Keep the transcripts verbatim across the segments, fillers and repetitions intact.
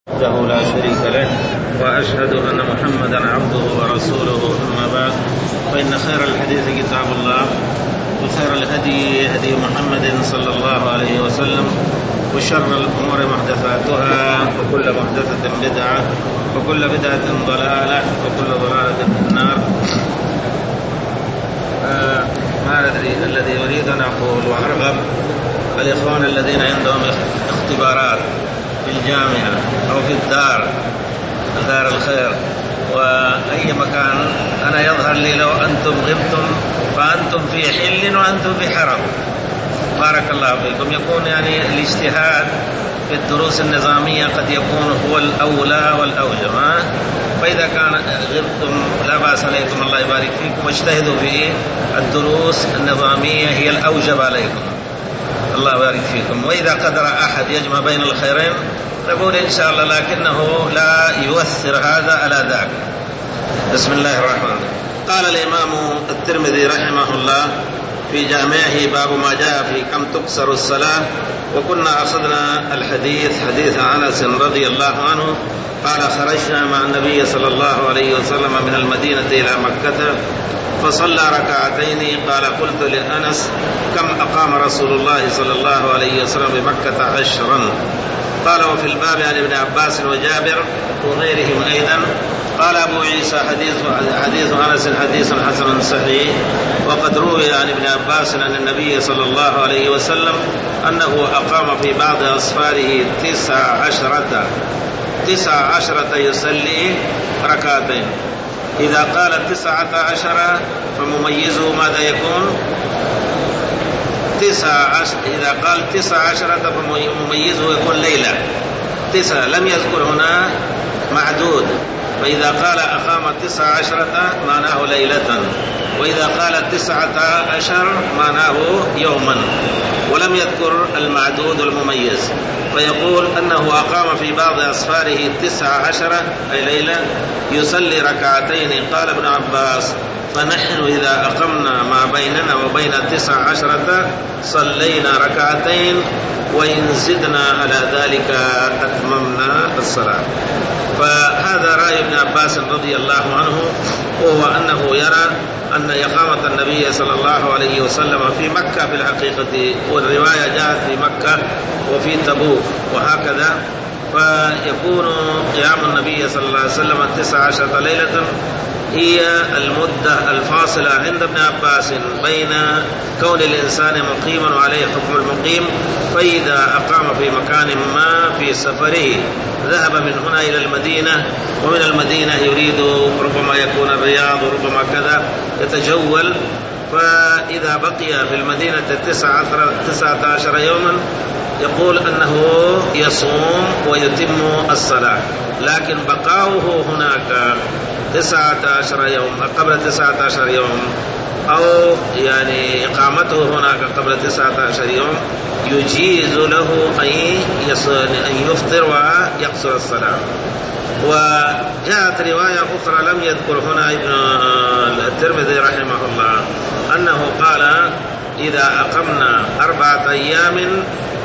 وحده لا شريك له وأشهد أن محمدا عبده ورسوله. أما بعد، فإن خير الحديث كتاب الله، وخير الهدي هدي محمد صلى الله عليه وسلم، وشر الأمور محدثاتها، وكل محدثة بدعة، وكل بدعة ضلالة، وكل ضلالة في النار. آه ما ندري الذي يريد أن أقول وأرغب الإخوان الذين عندهم اختبارات في الجامعة أو في الدار دار الخير وأي مكان، أنا يظهر لي لو أنتم غبتم فأنتم في حل وأنتم في حرم. بارك الله فيكم. يكون يعني الاجتهاد في الدروس النظامية قد يكون هو الأولى والأوجب، فإذا كان غبتم لا بأس عليكم، الله يبارك فيكم، واجتهدوا في الدروس النظامية هي الأوجب عليكم، الله يبارك فيكم. وإذا قدر أحد يجمع بين الخيرين نقول إن شاء الله، لكنه لا يؤثر هذا على ذاك. بسم الله الرحمن الرحيم. قال الإمام الترمذي رحمه الله في جامعه باب ما جاء في كم تكسر الصلاة، وكنا أخذنا الحديث حديث أنس رضي الله عنه قال: خرجنا مع النبي صلى الله عليه وسلم من المدينة إلى مكة فصلى ركعتين. قال: قلت لأنس: كم أقام رسول الله صلى الله عليه وسلم بمكة؟ عشرا. قال: وفي الباب عن ابن عباس وجابر وغيرهم أيضا. قال أبو عيسى: حديث حديث أنس حديث حسن صحيح. وقد روي عن ابن عباس عن النبي صلى الله عليه وسلم أنه أقام في بعض أسفاره تسع عشرة تسع عشرة يصلي ركعتين. إذا قال تسعة عشر فمميزه ماذا يكون؟ تسع عشر. إذا قال تسع عشرة فمميزه يكون ليلة. تسعة لم يذكر هنا معدود، فإذا قال أقام تسع عشرة معناه ليلة، وإذا قال تسعة عشر معناه يوما، ولم يذكر المعدود المميز، فيقول أنه أقام في بعض أسفاره تسع عشرة أي ليلة يصلي ركعتين. قال ابن عباس: فنحن إذا أقمنا ما بيننا وبين تسع عشرة صلينا ركعتين، وإن زدنا على ذلك أتممنا الصلاة. فهذا رأي ابن عباس رضي الله عنه، وهو أنه يرى أن إقامة النبي صلى الله عليه وسلم في مكة في الحقيقة، والرواية جاءت في مكة وفي تبوك وهكذا، فيكون قيام النبي صلى الله عليه وسلم تسع عشرة ليلة هي المدة الفاصلة عند ابن عباس بين كون الإنسان مقيما وعليه حكم المقيم. فإذا أقام في مكان ما في سفره، ذهب من هنا إلى المدينة، ومن المدينة يريد ربما يكون الرياض وربما كذا يتجول، فإذا بقي في المدينة تسعة عشر يوما يقول أنه يصوم ويتم الصلاة، لكن بقاؤه هناك تسعة عشر يوم قبل تسعة عشر يوم، أو يعني إقامته هناك قبل تسعة عشر يوم يجيز له أن يفطر ويقصر الصلاة. وجاءت رواية أخرى لم يذكر هنا ابن الترمذي رحمه الله أنه قال: إذا أقمنا أربعة أيام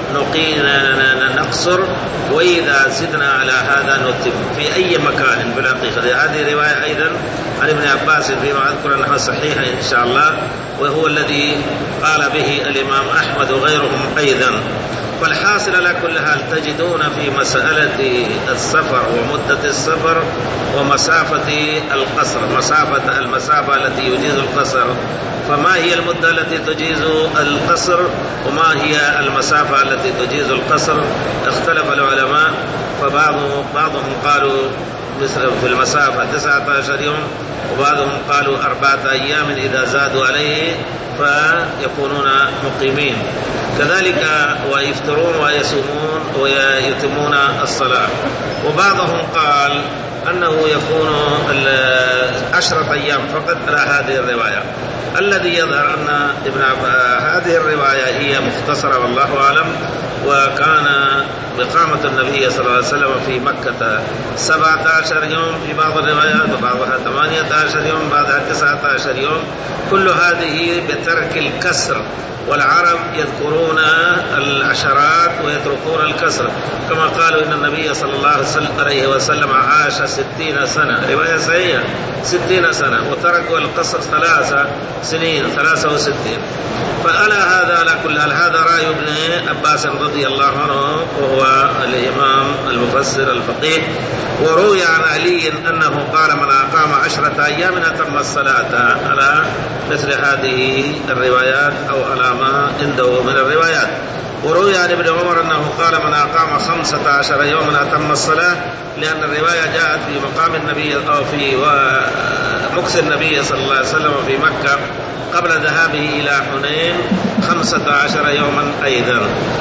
نقصر، وإذا زدنا على هذا نتم في أي مكان في الحقيقة. هذه رواية أيضا عن ابن عباس فيما أذكر أنها صحيحة إن شاء الله، وهو الذي قال به الإمام أحمد وغيرهم أيضا. فالحاصل على كل حال تجدون في مسألة السفر ومدة السفر ومسافة القصر، مسافة المسافة التي يجيز القصر، فما هي المدة التي تجيز القصر وما هي المسافة التي تجيز القصر؟ اختلف العلماء، فبعضهم بعضهم قالوا مثل في المسافة تسعة عشر يوم، وبعضهم قالوا أربعة أيام إذا زادوا عليه فيكونون مقيمين. كذلك ويفطرون ويصومون ويتمون الصلاة. وبعضهم قال أنه يكون عشرة أيام فقط على هذه الرواية. الذي يظهر أن ابن هذه الرواية هي مختصرة والله أعلم، وكان بقامة النبي صلى الله عليه وسلم في مكة سبعة عشر يوم في بعض الروايات، وبعضها ثمانية عشر يوم، بعضها تسعة عشر يوم، كل هذه بترك الكسر. والعرب يذكرون العشرات ويتركون الكسر، كما قالوا إن النبي صلى الله عليه وسلم عاش ستين سنة، رواية صحيحة ستين سنة، وتركوا القصر ثلاثة سنين ثلاثة وستين. فعلى هذا على كل حال هذا رأي ابن عباس رضي الله عنه وهو الإمام المفسر الفقيه. وروي عن علي أنه قال من أقام عشرة أيام أتم الصلاة، على مثل هذه الروايات أو على ما عنده من الروايات. وروي عن ابن عمر أنه قال من أقام خمسة عشر يوما أتم الصلاة، لأن الرواية جاءت في مقام النبي أو في مكث النبي صلى الله عليه وسلم في مكة قبل ذهابه إلى حنين خمسة عشر يوما أيضا.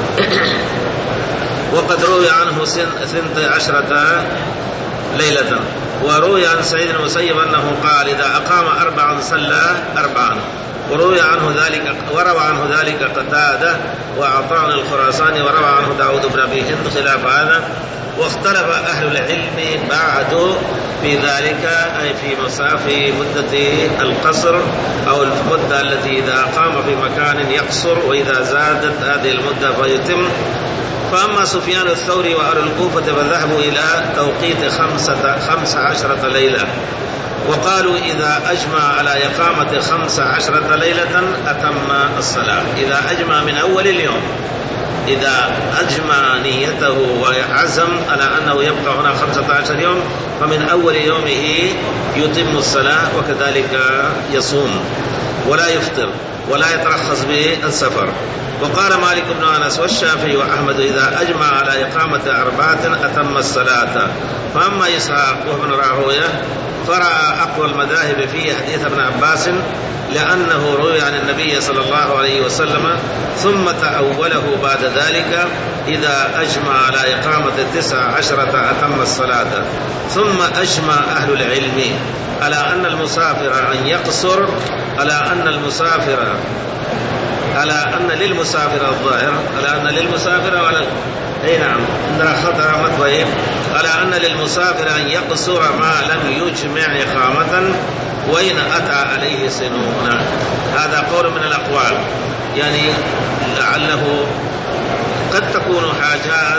وقد روي عنه ثنتي عشرة ليلة. وروي عن سعيد بن المسيب أنه قال إذا أقام أربعا صلى أربعا. وروي عنه ذلك وروى عنه ذلك قتادة وعطاء الخراساني، وروى عنه داود بن أبي هند خلاف هذا. واختلف أهل العلم بعد في ذلك، أي في مسافة مدة القصر أو المدة التي إذا قام في مكان يقصر، وإذا زادت هذه المدة فيتم. فأما سفيان الثوري وأهل الكوفة فذهبوا إلى توقيت خمسة خمس عشرة ليلة، وقالوا إذا أجمع على إقامة خمس عشرة ليلة أتم الصلاة. إذا أجمع من أول اليوم، إذا أجمع نيته وعزم على أنه يبقى هنا خمسة عشر يوم، فمن أول يومه يتم الصلاة، وكذلك يصوم ولا يفطر ولا يترخص بالسفر. وقال مالك بن أنس والشافعي وأحمد إذا أجمع على إقامة أربعة أتم الصلاة. فأما إسحاق وابن راهويه فرأى أقوى المذاهب فيه حديث ابن عباس، لأنه روي عن النبي صلى الله عليه وسلم ثم تأوله بعد ذلك إذا أجمع على إقامة تسع عشرة أتم الصلاة. ثم أجمع أهل العلم على أن المسافر أن يقصر، على أن المسافر على أن للمسافر الظاهر على أن للمسافر وعلى أي نعم عندنا خطأ مطبعي على أن للمسافر أن يقصر ما لم يجمع إقامة وإن أتى عليه سنون. هذا قول من الأقوال، يعني لعله قد تكون حاجات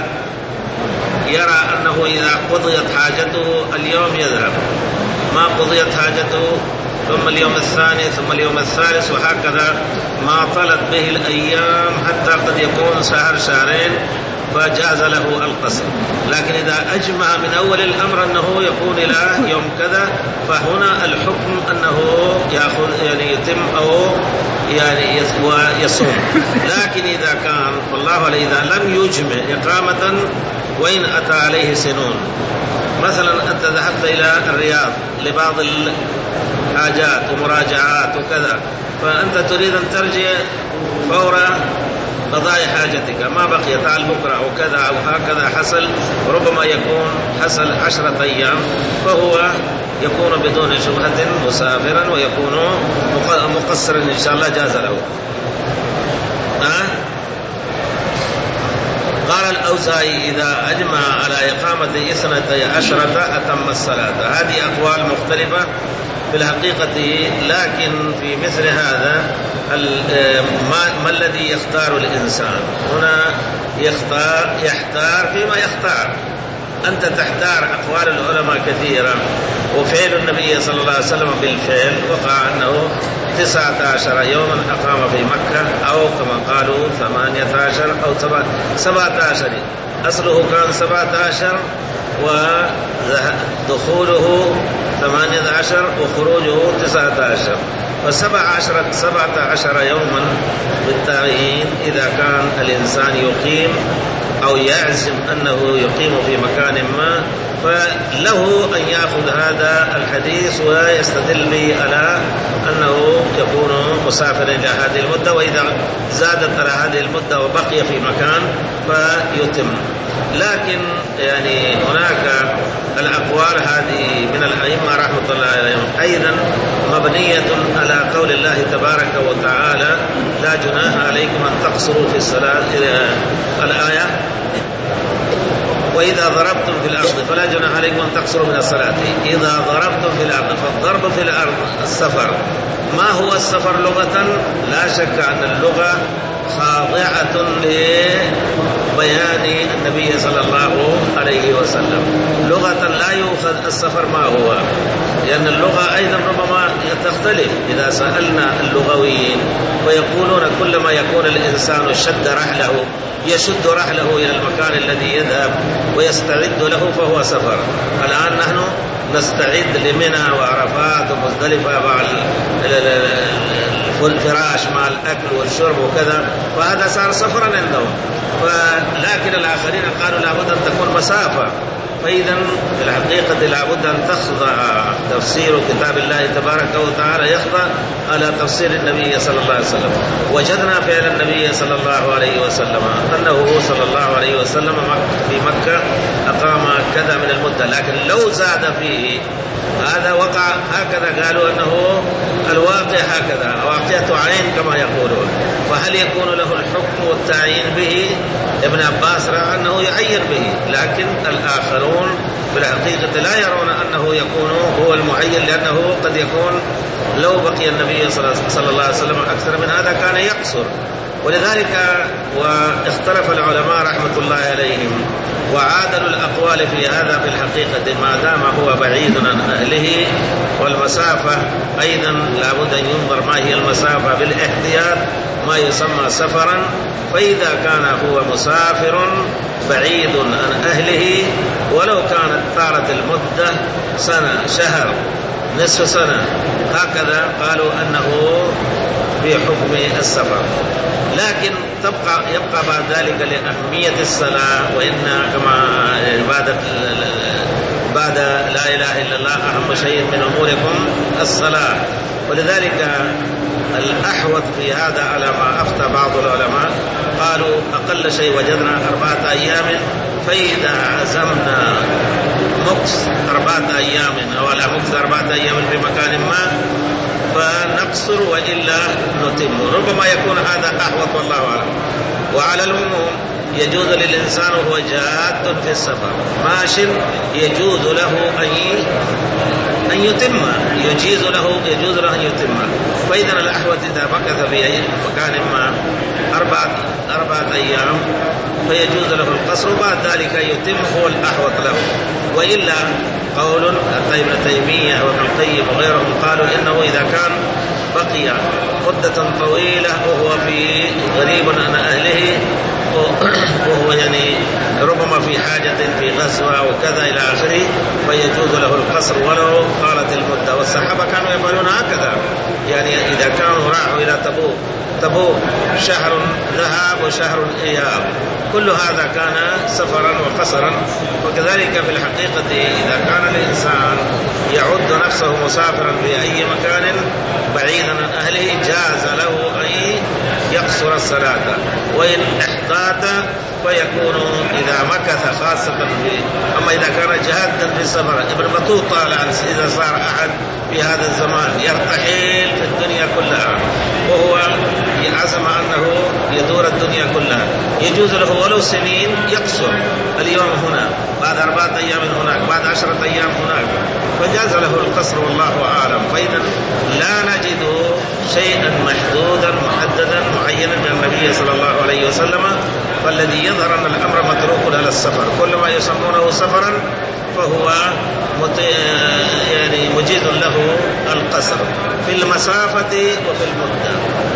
يرى أنه إذا قضيت حاجته اليوم يذهب، ما قضيت حاجته ثم اليوم الثاني ثم اليوم الثالث، وهكذا ما طلت به الأيام حتى قد يكون شهر شهرين، فجاز له القصر. لكن إذا أجمع من أول الأمر أنه يكون إلى يوم كذا، فهنا الحكم أنه يأخذ يعني يتم أو يعني يصوم. لكن إذا كان والله إذا لم يجمع إقامة وإن أتى عليه سنون، مثلا أنت ذهبت إلى الرياض لبعض الحاجات ومراجعات وكذا، فأنت تريد أن ترجع فور قضاء حاجتك، ما بقي تعال بكرة وكذا أو هكذا حصل، ربما يكون حصل عشرة أيام، فهو يكون بدون شبهة مسافرا ويكون مقصرا إن شاء الله جاز له. أه؟ قال الأوزاعي إذا أجمع على إقامة إثنتي عشرة أتم الصلاة. هذه أقوال مختلفة في الحقيقة، لكن في مثل هذا ما, ما الذي يختار الإنسان هنا؟ يختار يحتار فيما يختار. أنت تحتار أقوال العلماء كثيرا، وفعل النبي صلى الله عليه وسلم بالفعل وقع أنه تسعة عشر يوما أقام في مكة، أو كما قالوا ثمانية عشر أو سبعة عشر. أصله كان سبعة عشر ودخوله ثمانية عشر وخروجه تسعة عشر، فسبع عشرة سبعة عشر يوما بالتعيين إذا كان الإنسان يقيم أو يعزم أنه يقيم في مكان ما، فله أن يأخذ هذا الحديث ويستدل به على أنه يكون مسافرا إلى هذه المدة، وإذا زادت على هذه المدة وبقي في مكان فيتم. لكن يعني هناك الأقوال هذه من الأئمة رحمة الله عليهم أيضا مبنية على قول الله تبارك وتعالى لا جناح عليكم أن تقصروا في الصلاة الآية، وإذا ضربتم في الأرض فلا جناح عليكم أن تقصروا من الصلاة إذا ضربتم في الأرض. فالضرب في الأرض السفر. ما هو السفر لغة؟ لا شك أن اللغة خاضعة بيان النبي صلى الله عليه وسلم. لغة لا يؤخذ السفر ما هو، لأن اللغة أيضا ربما تختلف. إذا سألنا اللغويين ويقولون كلما يكون الإنسان شد رحله يشد رحله إلى المكان الذي يذهب ويستعد له فهو سفر. الآن نحن نستعد لمنى وعرفات ومزدلفة مع الفراش مع الأكل والشرب وكذا، وهذا صار سفرا عندهم. لكن الآخرين قالوا لابد أن تكون مسافة. فإذا في الحقيقة لابد أن تخضع تفسير كتاب الله تبارك وتعالى يخضع على تفسير النبي صلى الله عليه وسلم. وجدنا فعل النبي صلى الله عليه وسلم أنه صلى الله عليه وسلم في مكة أقام كذا من المدة، لكن لو زاد فيه هذا وقع هكذا. قالوا أنه الواقع هكذا واقعة عين كما يقولون، فهل يكون له الحكم والتعيين به؟ ابن عباس رأى أنه يعين به، لكن الآخرون في الحقيقة لا يرون أنه يكون هو المعين، لأنه قد يكون لو بقي النبي صلى الله عليه وسلم أكثر من هذا كان يقصر. ولذلك واختلف العلماء رحمة الله عليهم وعادلوا الأقوال في هذا. في الحقيقة ما دام هو بعيد عن أهله والمسافة أيضا لابد أن ينظر ما هي المسافة بالاحتياط ما يسمى سفرا. فإذا كان هو مسافر بعيد عن أهله ولو كانت طالت المدة سنة شهر نصف سنة هكذا قالوا أنه في حكم السفر. لكن تبقى يبقى بعد ذلك لأهمية الصلاة، وإن كما بعد بعد لا إله إلا الله أهم شيء من أموركم الصلاة. ولذلك الأحوط في هذا على ما أفتى بعض العلماء قالوا أقل شيء وجدنا أربعة أيام، فإذا عزمنا مكث أربعة أيام أو على مكث أربعة أيام في مكان ما فنقصر وإلا نتم. ربما يكون هذا أحوط والله أعلم. وعلى العموم يجوز للإنسان وهو جاد في السفر ماش يجوز له أن أن يتم يجيز له يجوز له أن يتم. فإذا الأحوط إذا مكث في أي مكان ما أربعة أربعة أيام فيجوز له القصر وبعد ذلك يتم هو الأحوط له. وإلا قول ابن تيمية وابن القيم وغيرهم قالوا إنه إذا كان بقي مدة طويلة وهو في غريب عن أهله وهو يعني ربما في حاجة في غزوة وكذا إلى آخره فيجوز له القصر ولو طالت المدة. والصحابة كانوا يفعلون هكذا، يعني إذا كانوا راحوا إلى تبوك تبوك شهر ذهاب وشهر إياب كل هذا كان سفرا وقصرا. وكذلك في الحقيقة إذا كان الإنسان يعد نفسه مسافرا في أي مكان بعيدا عن أهله جاز له أن يقصر الصلاة، وإن احتاط فيكون إذا مكث خاصة في. أما إذا كان جادا في السفر ابن بطوطة إذا صار أحد في هذا الزمان يرتحل في الدنيا كلها وهو عزم أنه يدور الدنيا كلها يجوز له ولو سنين يقصر اليوم هنا بعد أربعة أيام هناك بعد عشرة أيام هناك فجاز له القصر والله أعلم. فإذا لا نجد شيئا محدودا محددا معينا من النبي صلى الله عليه وسلم. فالذي يظهر أن الأمر متروك على السفر كل ما يسمونه سفرا فهو يعني مجيز له القصر في المسافة وفي المدة.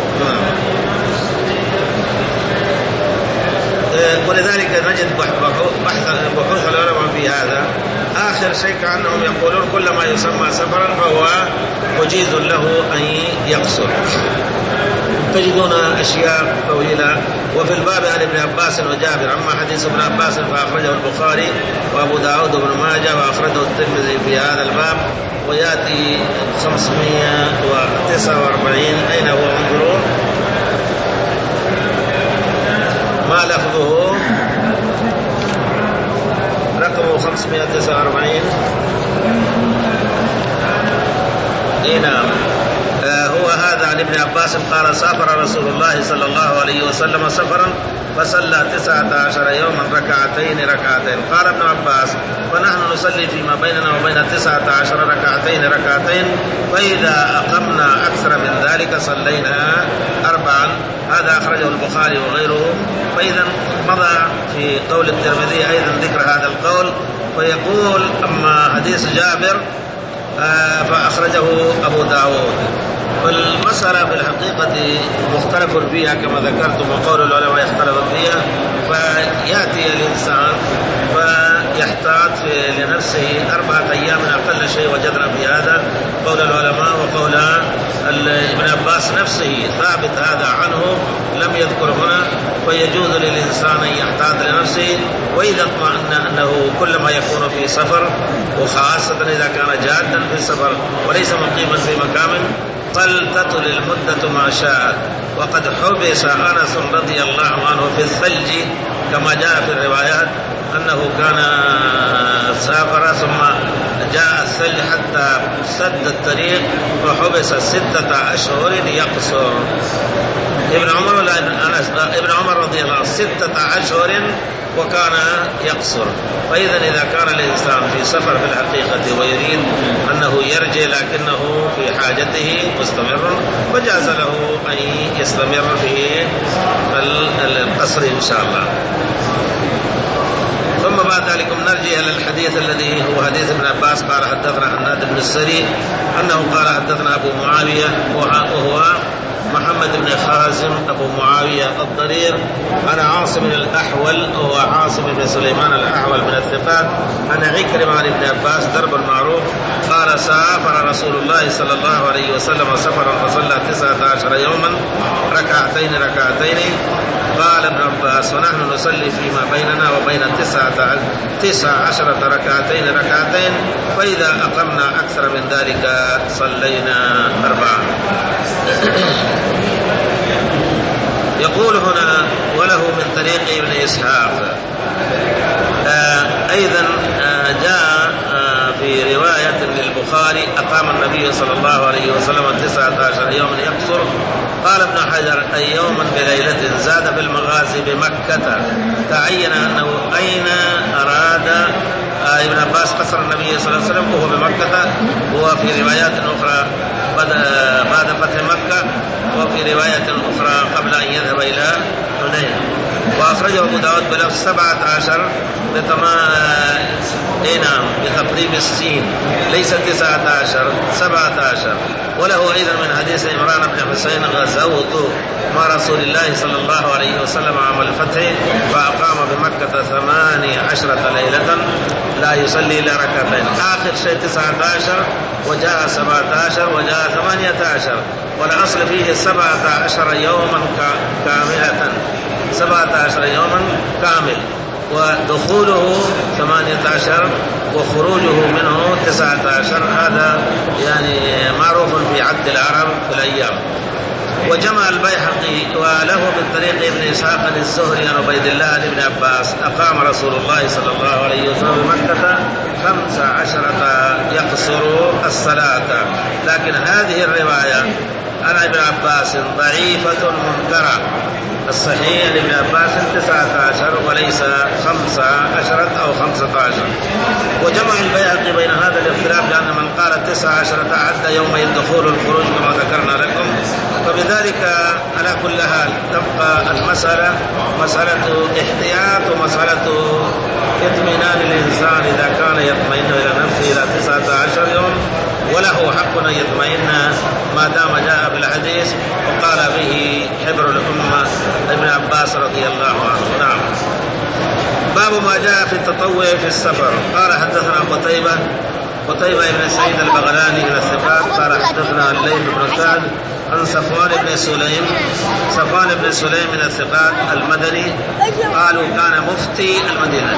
ولذلك نجد بحث بحوث العلماء في هذا. آخر شيء كأنهم يقولون كل ما يسمى سفرا فهو مجيز له أن يقصر. تجدون أشياء طويلة. وفي الباب عن ابن عباس وجابر أما حديث ابن عباس فأخرجه البخاري وأبو داود وابن ماجه وأخرجه الترمذي في هذا الباب ويأتي خمسمائة وتسعة وأربعين. أين هو انظرون ما لفظه رقمه خمسمائة وتسعة وأربعين. نعم آه هو هذا عن ابن عباس قال سافر رسول الله صلى الله عليه وسلم سفرا فصلى تسعة عشر يوما ركعتين ركعتين. قال ابن عباس فنحن نصلي فيما بيننا وبين تسعة عشر ركعتين ركعتين فإذا أقمنا أكثر من ذلك صلينا أربعا. هذا أخرجه البخاري وغيره. فإذا مضى في قول الترمذي أيضا ذكر هذا القول، فيقول أما حديث جابر فأخرجه أبو داود. والمسألة في الحقيقة مختلف فيها كما ذكرتم، وقول العلماء يختلف فيها، فيأتي الإنسان فيحتاط لنفسه أربعة أيام أقل شيء. وجدنا في هذا قول العلماء وقول ابن عباس نفسه ثابت هذا عنه لم يذكر هنا. فيجوز للإنسان أن يحتاط لنفسه، وإذا اطمأن أنه كلما يكون في سفر، وخاصة إذا كان جادا في السفر وليس مقيما في مكان، فلتطل المدة ما شاء. وقد حبس أنس رضي الله عنه في الثلج كما جاء في الروايات أنه كان سافر ثم جاء الثلج حتى سد الطريق وحبس ستة أشهر يقصر. ابن عمر ولا ابن أنس؟ ابن عمر رضي الله عنه ستة أشهر وكان يقصر. فإذا إذا كان الإنسان في سفر في الحقيقة ويريد أنه يرجع لكنه في حاجته مستمر، فجاز له أن يستمر في القصر إن شاء الله. ثم بعد ذلك نرجع إلى الحديث الذي هو حديث ابن عباس قال حدثنا حناد بن السري أنه قال حدثنا أبو معاوية وهو محمد بن خازم أبو معاوية الضرير عن عاصم الأحول وهو عاصم بن سليمان الأحول من الثقات عن عكرمة عن ابن عباس درب المعروف قال سافر رسول الله صلى الله عليه وسلم سفرا فصلى تسعة عشر يوما ركعتين ركعتين. قال ابن عباس ونحن نصلي فيما بيننا وبين تسعة تسع عشرة ركعتين ركعتين فإذا أقمنا أكثر من ذلك صلينا أربعة. يقول هنا وله من طريق ابن إسحاق آه أيضا آه جاء آه في رواية للبخاري أقام النبي صلى الله عليه وسلم تسعة عشر يوما يقصر. قال ابن حجر أي يوما بليلة زاد في المغازي بمكة تعين أنه أين أراد آه ابن عباس قصر النبي صلى الله عليه وسلم وهو بمكة، وفي روايات أخرى بعد فتح مكة، وفي رواية أخرى قبل أن يذهب إلى حنين. وأخرجه أبو داود بلفظ سبعة عشر نعم بتقديم السين ليس تسعة عشر سبعة عشر. وله أيضا من حديث عمران بن حسين غزوت مع رسول الله صلى الله عليه وسلم عام الفتح فأقام بمكة ثماني عشرة ليلة لا يصلي إلا ركعتين. آخر شيء تسعة عشر وجاء سبعة عشر وجاء ثمانية عشر، والأصل فيه سبعة عشر يوما كاملة سبعة عشر يوما كامل، ودخوله ثمانية عشر وخروجه منه تسعة عشر. هذا يعني معروف في عد العرب في الأيام. وجمع البيهقي وله من طريق ابن إسحاق الزهري عن عبيد الله عن ابن عباس أقام رسول الله صلى الله عليه وسلم بمكة خمس عشرة يقصر الصلاة. لكن هذه الرواية عن ابن عباس ضعيفة منكرة. الصحيح لابن عباس تسعة عشر وليس خمسة عشرة أو خمسة عشر. وجمع البيهقي بين هذا الاختلاف لأن من قال تسعة عشرة عد يومي الدخول والخروج كما ذكرنا لكم. فبذلك على كل حال تبقى المسألة مسألة احتياط ومسألة اطمئنان الإنسان إذا كان يطمئن إلى نفسه إلى تسعة عشر يوم، وله حق أن يطمئن ما دام جاء بالحديث وقال به حبر الأمة ابن عباس رضي الله عنه. نعم. باب ما جاء في التطوع في السفر. قال حدثنا قتيبة قتيبة بن سعيد البغلاني من الثقات قال حدثنا الليث بن سعد عن صفوان بن سليم صفوان بن سليم من الثقات المدني قالوا كان مفتي المدينة.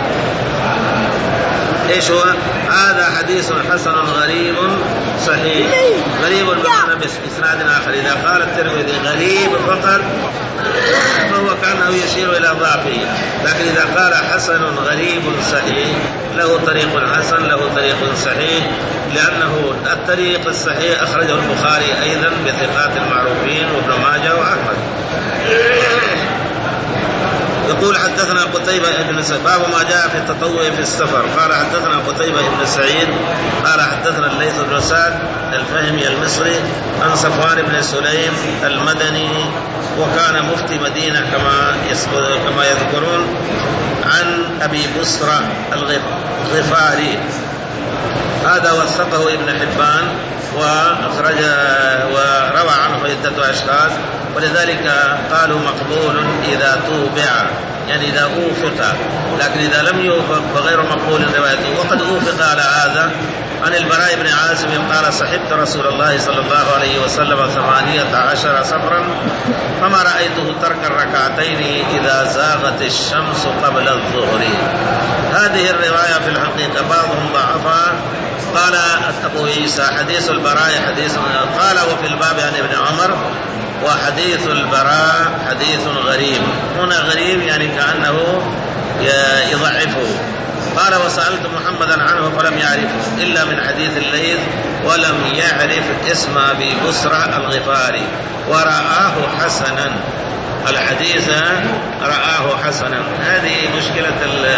ايش هو؟ هذا حديث حسن غريب صحيح. غريب المعنى بإسناد آخر. إذا قال الترمذي غريب فقط فهو كأنه يشير إلى ضعفه، لكن إذا قال حسن غريب صحيح له طريق حسن له طريق صحيح، لأنه الطريق الصحيح أخرجه البخاري أيضا بثقات المعروفين وابن ماجه وأحمد. يقول حدثنا قتيبة بن سعيد باب ما جاء في التطوع في السفر. قال حدثنا قتيبة بن سعيد قال حدثنا الليث بن سعد الفهمي المصري عن صفوان بن سليم المدني وكان مفتي مدينة كما كما يذكرون عن أبي بصرة الغفاري. هذا وثقه ابن حبان وأخرج وروى عنه عدة أشخاص، ولذلك قالوا مقبول إذا توبع، يعني إذا أوفق، لكن إذا لم يوفق فغير مقبول روايته. وقد أوفق على هذا عن البراء بن عازب قال صحبت رسول الله صلى الله عليه وسلم ثمانية عشر سفرا فما رأيته ترك الركعتين إذا زاغت الشمس قبل الظهر. هذه الرواية في الحقيقة بعضهم ضعفها. قال أبو عيسى حديث البراء حديث، قال وفي الباب عن ابن عمر وحديث البراء حديث غريب. هنا غريب يعني كأنه يضعفه. قال وسألت محمدا عنه فلم يعرفه إلا من حديث الليث ولم يعرف اسم أبي بصرة الغفاري ورآه حسنا. الحديث رآه حسنا، هذه مشكلة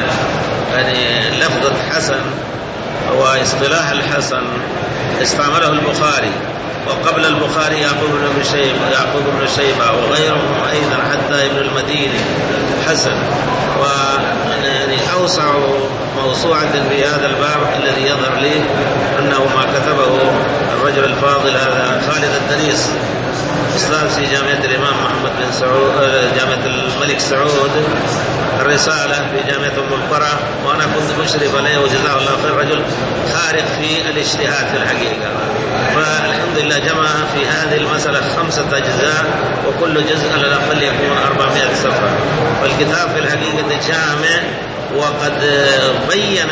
يعني لفظة حسن واصطلاح الحسن استعمله البخاري، وقبل البخاري يعقوب بن شيبة يعقوب بن شيبة وغيرهم أيضا حتى ابن المديني حسن. ويعني أوسع موسوعة في هذا الباب الذي يظهر لي أنه ما كتبه الرجل الفاضل هذا خالد الدريس أستاذ في جامعة الإمام محمد بن سعود جامعة الملك سعود الرسالة في جامعة أم القرى، وأنا كنت مشرف عليه وجزاه الله خير. رجل خارق في الاجتهاد في الحقيقة، فالحمد لله جمع في هذه المسألة خمسة أجزاء وكل جزء على الأقل يكون أربعمائة صفحة. والكتاب في الحقيقة جامع وقد بين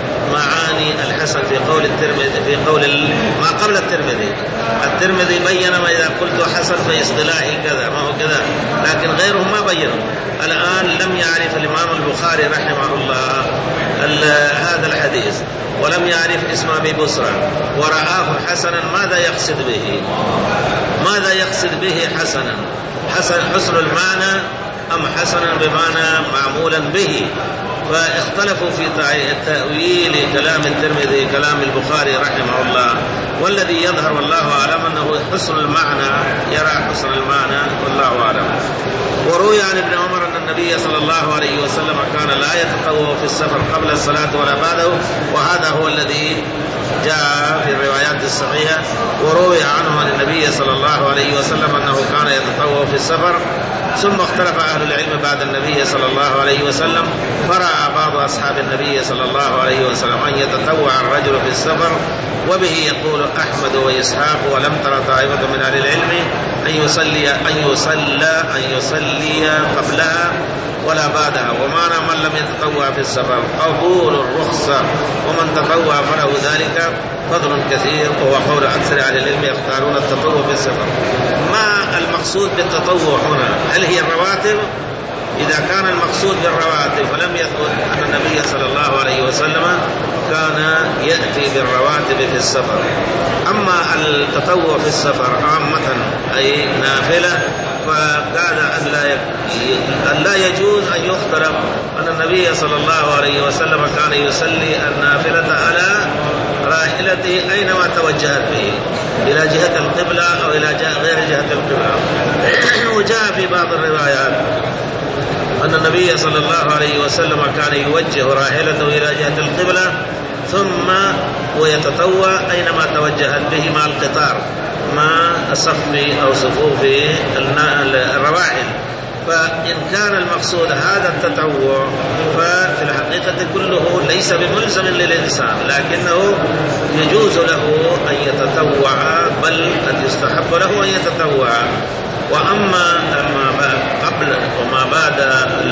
معاني الحسن في قول الترمذي في قول ما قبل الترمذي. الترمذي بين ما إذا قلت حسن فاصطلاحي كذا ما هو كذا، لكن غيره ما بينه. الآن لم يعرف الإمام البخاري رحمه الله هذا الحديث ولم يعرف اسم أبي بصرة ورآه حسنا. ماذا يقصد به؟ ماذا يقصد به حسنا؟ حسن حسن المعنى أم حسنا بمعنى معمولا به؟ فاختلفوا في تأويل كلام الترمذي كلام البخاري رحمه الله، والذي يظهر والله أعلم أنه حسن المعنى، يرى حسن المعنى والله أعلم. وروي عن ابن عمر أن النبي صلى الله عليه وسلم كان لا يتطوع في السفر قبل الصلاة ولا بعده، وهذا هو الذي جاء في الروايات الصحيحة. وروي عنه عن النبي صلى الله عليه وسلم أنه كان يتطوع في السفر، ثم اختلف أهل العلم بعد النبي صلى الله عليه وسلم، فرأى بعض أصحاب النبي صلى الله عليه وسلم أن يتطوع الرجل في السفر، وبه يقول أحمد وإسحاق ولم تر طائفة من أهل العلم أن يصلي أن يصلى أن يصلي قبلها ولا بعدها. ومعنى من لم يتطوع في السفر قبول الرخصة، ومن تطوع فله ذلك فضل كثير، وهو قول أكثر أهل العلم يختارون التطوع في السفر. ما المقصود بالتطوع هنا؟ هل هي الرواتب؟ إذا كان المقصود بالرواتب فلم يثبت أن النبي صلى الله عليه وسلم كان يأتي بالرواتب في السفر. أما التطوع في السفر عامة أي نافلة فكان أن لا أن لا يجوز أن يختلف أن النبي صلى الله عليه وسلم كان يصلي النافلة على راحلته أينما توجهت به، إلى جهة القبلة أو إلى غير جهة القبلة. وجاء في بعض الروايات أن النبي صلى الله عليه وسلم كان يوجه راحلته إلى جهة القبلة ثم ويتطوع أينما توجهت به مع القطار مع صف أو صفوف الرواحل. فإن كان المقصود هذا التطوع ففي الحقيقة كله ليس بملزم للإنسان، لكنه يجوز له أن يتطوع، بل قد يستحب له أن يتطوع. وأما ما قبل وما بعد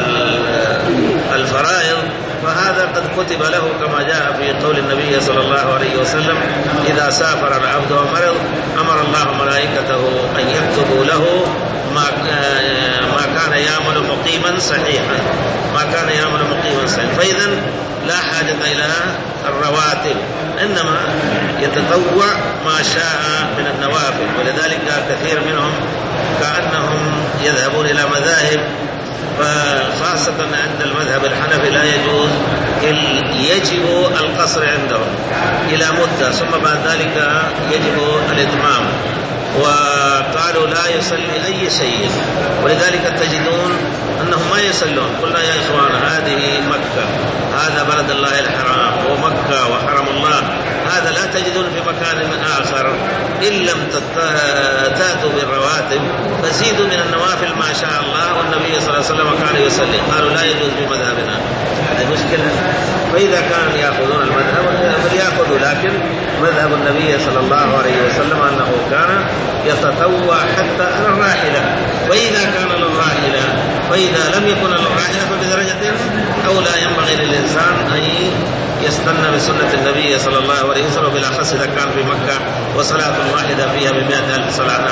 الفرائض فهذا قد كتب له كما جاء في قول النبي صلى الله عليه وسلم إذا سافر العبد ومرض أمر الله ملائكته أن يكتبوا له ما ما كان يعمل مقيما صحيحا ما كان يعمل مقيما صحيحا. فإذا لا حاجة إلى الرواتب، إنما يتطوع ما شاء من النوافل. ولذلك كثير منهم كأنهم يذهبون إلى مذاهب فخاصة عند المذهب الحنفي لا يجوز، يجب القصر عندهم إلى مدة ثم بعد ذلك يجب الإتمام، وقالوا لا يصلي أي شيء، ولذلك تجدون أنهم ما يصلون. قلنا يا إخوان هذه مكة، هذا بلد الله الحرام ومكة وحرم الله، هذا لا تجدون في مكان آخر. إن لم تأتوا بالرواتب فزيدوا من النوافل ما شاء الله، والنبي صلى الله عليه وسلم كان يصلي. قالوا لا يجوز في مذهبنا، هذه مشكلة. فإذا كانوا يأخذون المذهب فليأخذوا، لكن مذهب النبي صلى الله عليه وسلم أنه كان يتطوع حتى على الراحلة، وإذا كان للراحلة فإذا لم يكن للراحلة فبدرجة أولى ينبغي للإنسان أن يستنى بسنة النبي صلى الله عليه وسلم، بالأخص إذا كان في مكة وصلاة واحدة فيها بمئة ألف صلاة.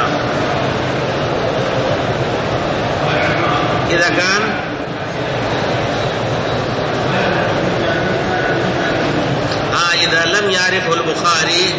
إذا كان آه إذا لم يعرفه البخاري،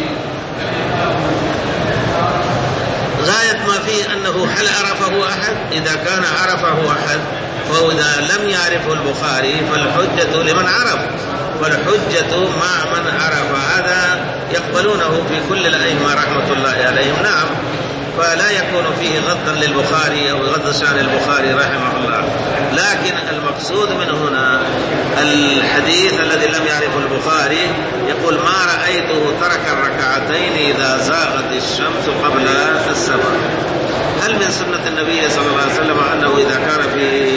غاية ما فيه أنه هل عرفه أحد؟ إذا كان عرفه أحد، فإذا لم يعرفه البخاري فالحجة لمن عرف، فالحجة مع من عرف. هذا يقبلونه في كل الأئمة رحمة الله عليهم. نعم، فلا يكون فيه غضا للبخاري أو غض شان البخاري رحمه الله، لكن المقصود من هنا الحديث الذي لم يعرفه البخاري يقول ما رأيته ترك الركعتين إذا زاغت الشمس قبل السفر. هل من سنة النبي صلى الله عليه وسلم أنه إذا كان في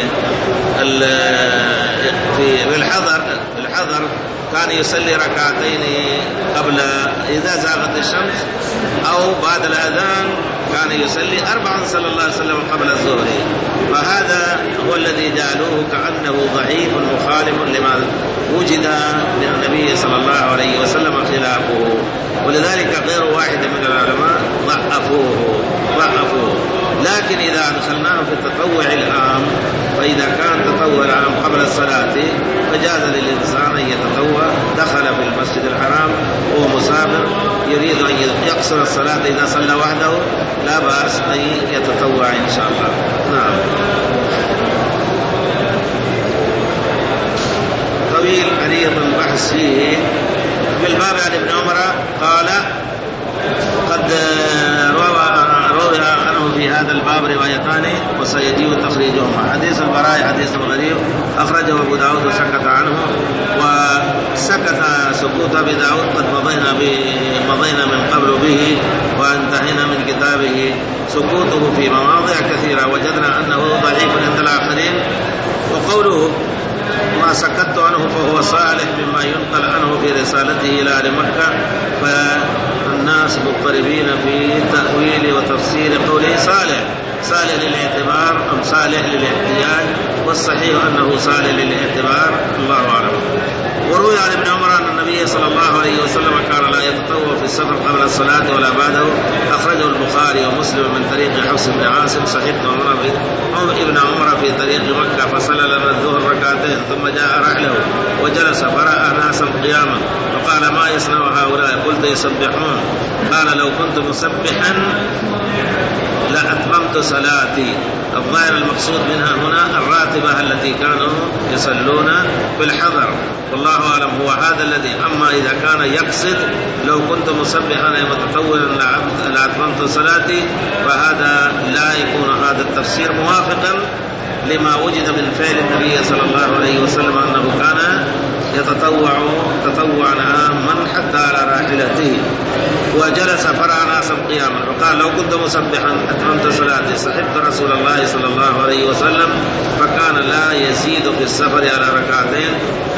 في الحضر الحضر كان يصلي ركعتين قبل إذا زاغت الشمس، أو بعد الأذان كان يصلي أربعا صلى الله عليه وسلم قبل الظهر؟ فهذا هو الذي جعلوه كأنه ضعيف مخالف لما وجد من النبي صلى الله عليه وسلم خلافه، ولذلك غير واحد من العلماء ضعفوه ضعفوه لكن إذا أدخلناه في التطوع العام، فإذا كان تطوع العام قبل الصلاة فجاز للإنسان أن يتطوع. دخل في المسجد الحرام وهو مسافر يريد أن يقصر الصلاة إذا صلى وحده، لا بأس أن يتطوع إن شاء الله. نعم. طويل عريض البحث فيه. في الباب عن ابن عمر قال قد روى عنه في هذا الباب روايتان وسيجيء تخريجهما. حديث البراء حديث غريب أخرجه أبو داود وسكت عنه، وسكت سكوت أبي داود قد مضينا, مضينا من قبل به وانتهينا من كتابه. سكوته في مواضع كثيرة وجدنا أنه ضعيف عند الآخرين. وقوله ما سكت عنه فهو صالح مما ينقل عنه في رسالته إلى أهل مكة، فالناس مضطربين في تأويل وتفسير قوله صالح، صالح للاعتبار أم صالح للاحتياج؟ والصحيح أنه صالح للاعتبار، الله أعلم. وروي عن ابن عمر أن النبي صلى الله عليه وسلم كان لا يتطوع في السفر قبل الصلاة ولا بعده. أخرجه البخاري ومسلم من طريق حفص بن عاصم صحيح ابن عمر في طريق مكة فصلى لنا الظهر ركعتين ثم جاء رحله وجلس فرأى ناسا قياما فقال ما يصنع هؤلاء؟ قلت يسبحون. قال لو كنت مسبحا لأتممت صلاتي. الظاهر المقصود منها هنا الراتبة التي كانوا يصلون في الحضر، والله أعلم هو هذا الذي. أما إذا كان يقصد لو كنت مسبحا متطولا لأتممت صلاتي، فهذا لا يكون هذا التفسير موافقا لما وجد من فعل النبي صلى الله عليه وسلم أنه كان يتطوع تطوعا عاما حتى على راحلته. وجلس فرأى ناسا قياما وقال لو كنت مسبحا أتممت صلاتي. صحبت رسول الله صلى الله عليه وسلم فكان لا يزيد في السفر على ركعتين،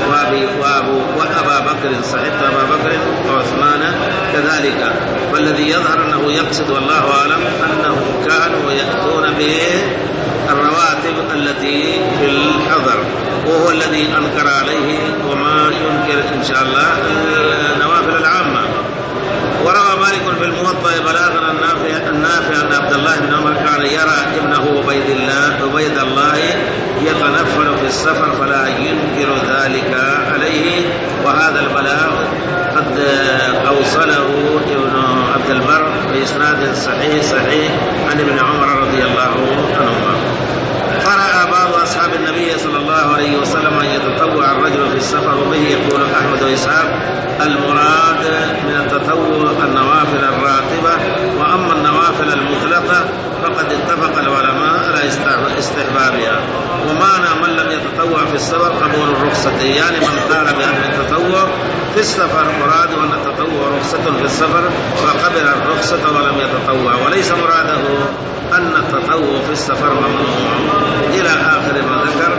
وأبا بكر صحبت أبا بكر وعثمان كذلك. فالذي يظهر أنه يقصد والله أعلم أنهم كانوا يأتون به الرواتب التي في الحضر، وهو الذي أنكر عليه وما ينكر إن شاء الله النوافل العامة. وروى مالك في الموطأ بلاغا النافع النافع أن عبد الله بن عمر كان يرى ابنه عبيد الله عبيد الله يتنفل في السفر فلا ينكر ذلك عليه. وهذا البلاغ قد أوصله ابن عبد البر بإسناد صحيح صحيح عن ابن عمر رضي الله عنهما. قرأ بعض النبي صلى الله عليه وسلم أن يتطوع الرجل في السفر، وبه يقول أحمد وإسحاق المراد من التطوع النوافل الراتبة، وأما النوافل المطلقة فقد اتفق العلماء على استحبابها. ومعنى من لم يتطوع في السفر قبول الرخصة، يعني من قال بأن التطوع في السفر مراد أن التطوع رخصة في السفر فقبل الرخصة ولم يتطوع، وليس مراده أن التطوع في السفر ممنوع إلى آخر ما ذكر.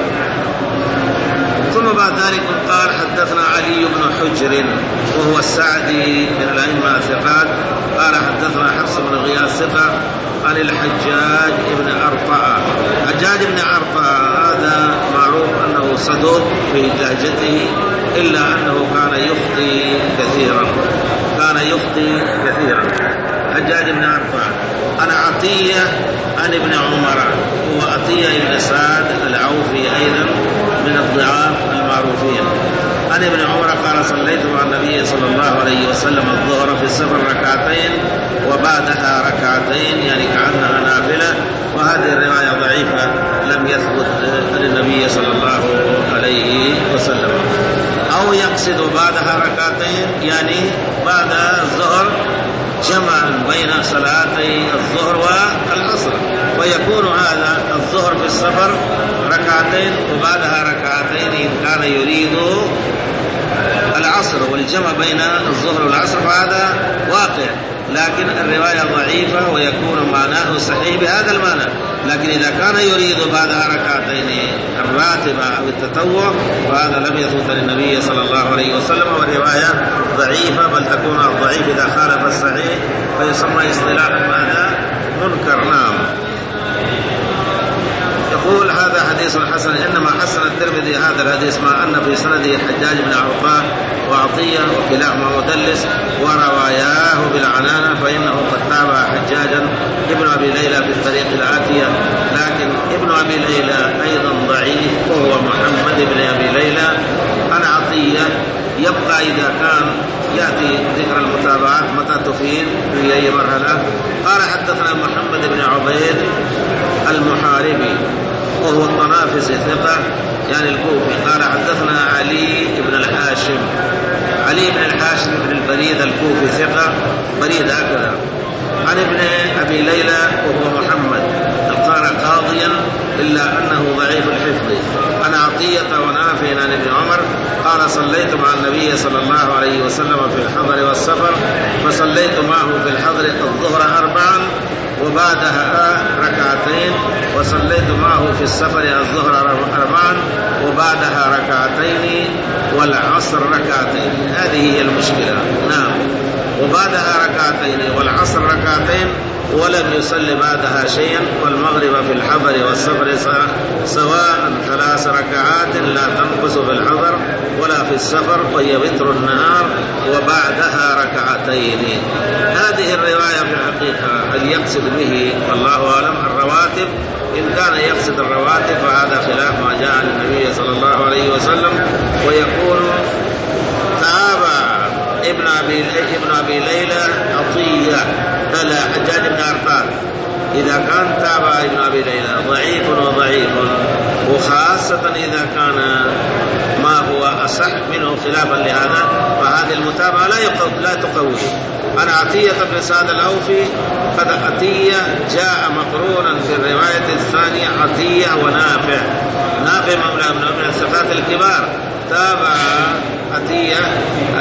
ثم بعد ذلك قال حدثنا علي بن حجر وهو السعدي من الأئمة الثقات قال حدثنا حفص بن غياث ثقة عن الحجاج بن أرطاء. حجاج بن أرطاء هذا معروف أنه صدوق في لهجته، إلا أنه كان يخطي كثيرا كان يخطي كثيرا حجاج بن أرطاء. أنا عطية عن ابن عمر، هو عطية بن سعد العوفي أيضا من الضعاف المعروفين. عن ابن عمر قال صليت مع النبي صلى الله عليه وسلم الظهر في السفر ركعتين وبعدها ركعتين، يعني كأنها نافلة، وهذه الرواية ضعيفة لم يثبت للنبي صلى الله عليه وسلم. أو يقصد بعدها ركعتين يعني بعد الظهر جمعا بين صلاتي الظهر والعصر، ويكون هذا الظهر في السفر ركعتين وبعدها ركعتين إن كان يريد العصر، والجمع بين الظهر والعصر فهذا واقع، لكن الرواية ضعيفة ويكون معناه صحيح بهذا المعنى. لكن إذا كان يريد بعدها ركعتين الراتبة أو التطوع فهذا لم يثبت للنبي صلى الله عليه وسلم، والرواية ضعيفة، بل تكون الضعيف إذا خالف الصحيح فيسمى اصطلاحا ماذا؟ منكر. نعم. يقول هذا حديث حسن، إنما حسن الترمذي هذا الحديث مع أن في سنده حجاج بن عرطاء وعطية وكلاهما مدلس ورواياه بالعنانة، فإنه قد تابع حجاجا ابن أبي ليلى في الطريق الآتية، لكن ابن أبي ليلى أيضا ضعيف وهو محمد بن أبي ليلى. أنا عطية يبقى إذا كان يأتي ذكر المتابعات متى تفيد في أي مرحلة. قال حدثنا محمد بن عبيد المحاربي وهو الطنافسي ثقة يعني الكوفي. قال حدثنا علي بن الحاشم علي بن الحاشم بن البريد الكوفي ثقة بريد هكذا عن ابن أبي ليلى وهو محمد قال قاضيا إلا أنه ضعيف الحفظ. عن عطية ونافع عن ابن عمر قال صليت مع النبي صلى الله عليه وسلم في الحضر والسفر، فصليت معه في الحضر الظهر أربعا وبعدها ركعتين، وصليت معه في السفر الظهر أربعا وبعدها ركعتين والعصر ركعتين. هذه هي المشكلة. نعم. وبعدها ركعتين والعصر ركعتين ولم يصلي بعدها شيئا، والمغرب في الحضر والسفر سواء ثلاث ركعات لا تنقص في الحضر ولا في السفر، وهي وتر النهار وبعدها ركعتين. هذه الرواية في الحقيقة هل يقصد به والله أعلم الرواتب؟ إن كان يقصد الرواتب فهذا خلاف ما جاء عن النبي صلى الله عليه وسلم، ويكون تابع ابن أبي ابن أبي ليلى عطية على حجاج بن أرطاء. إذا كان تابع ابن أبي ليلى ضعيف وضعيف، وخاصة إذا كان ما هو أصح منه خلافا لهذا، فهذه المتابعة لا يقوي لا تقوي. عن عطية بن سعد الأوفي قد عطية جاء مقرونا في الرواية الثانية عطية ونافع. نافع مولى من الثقات الكبار تابع عطية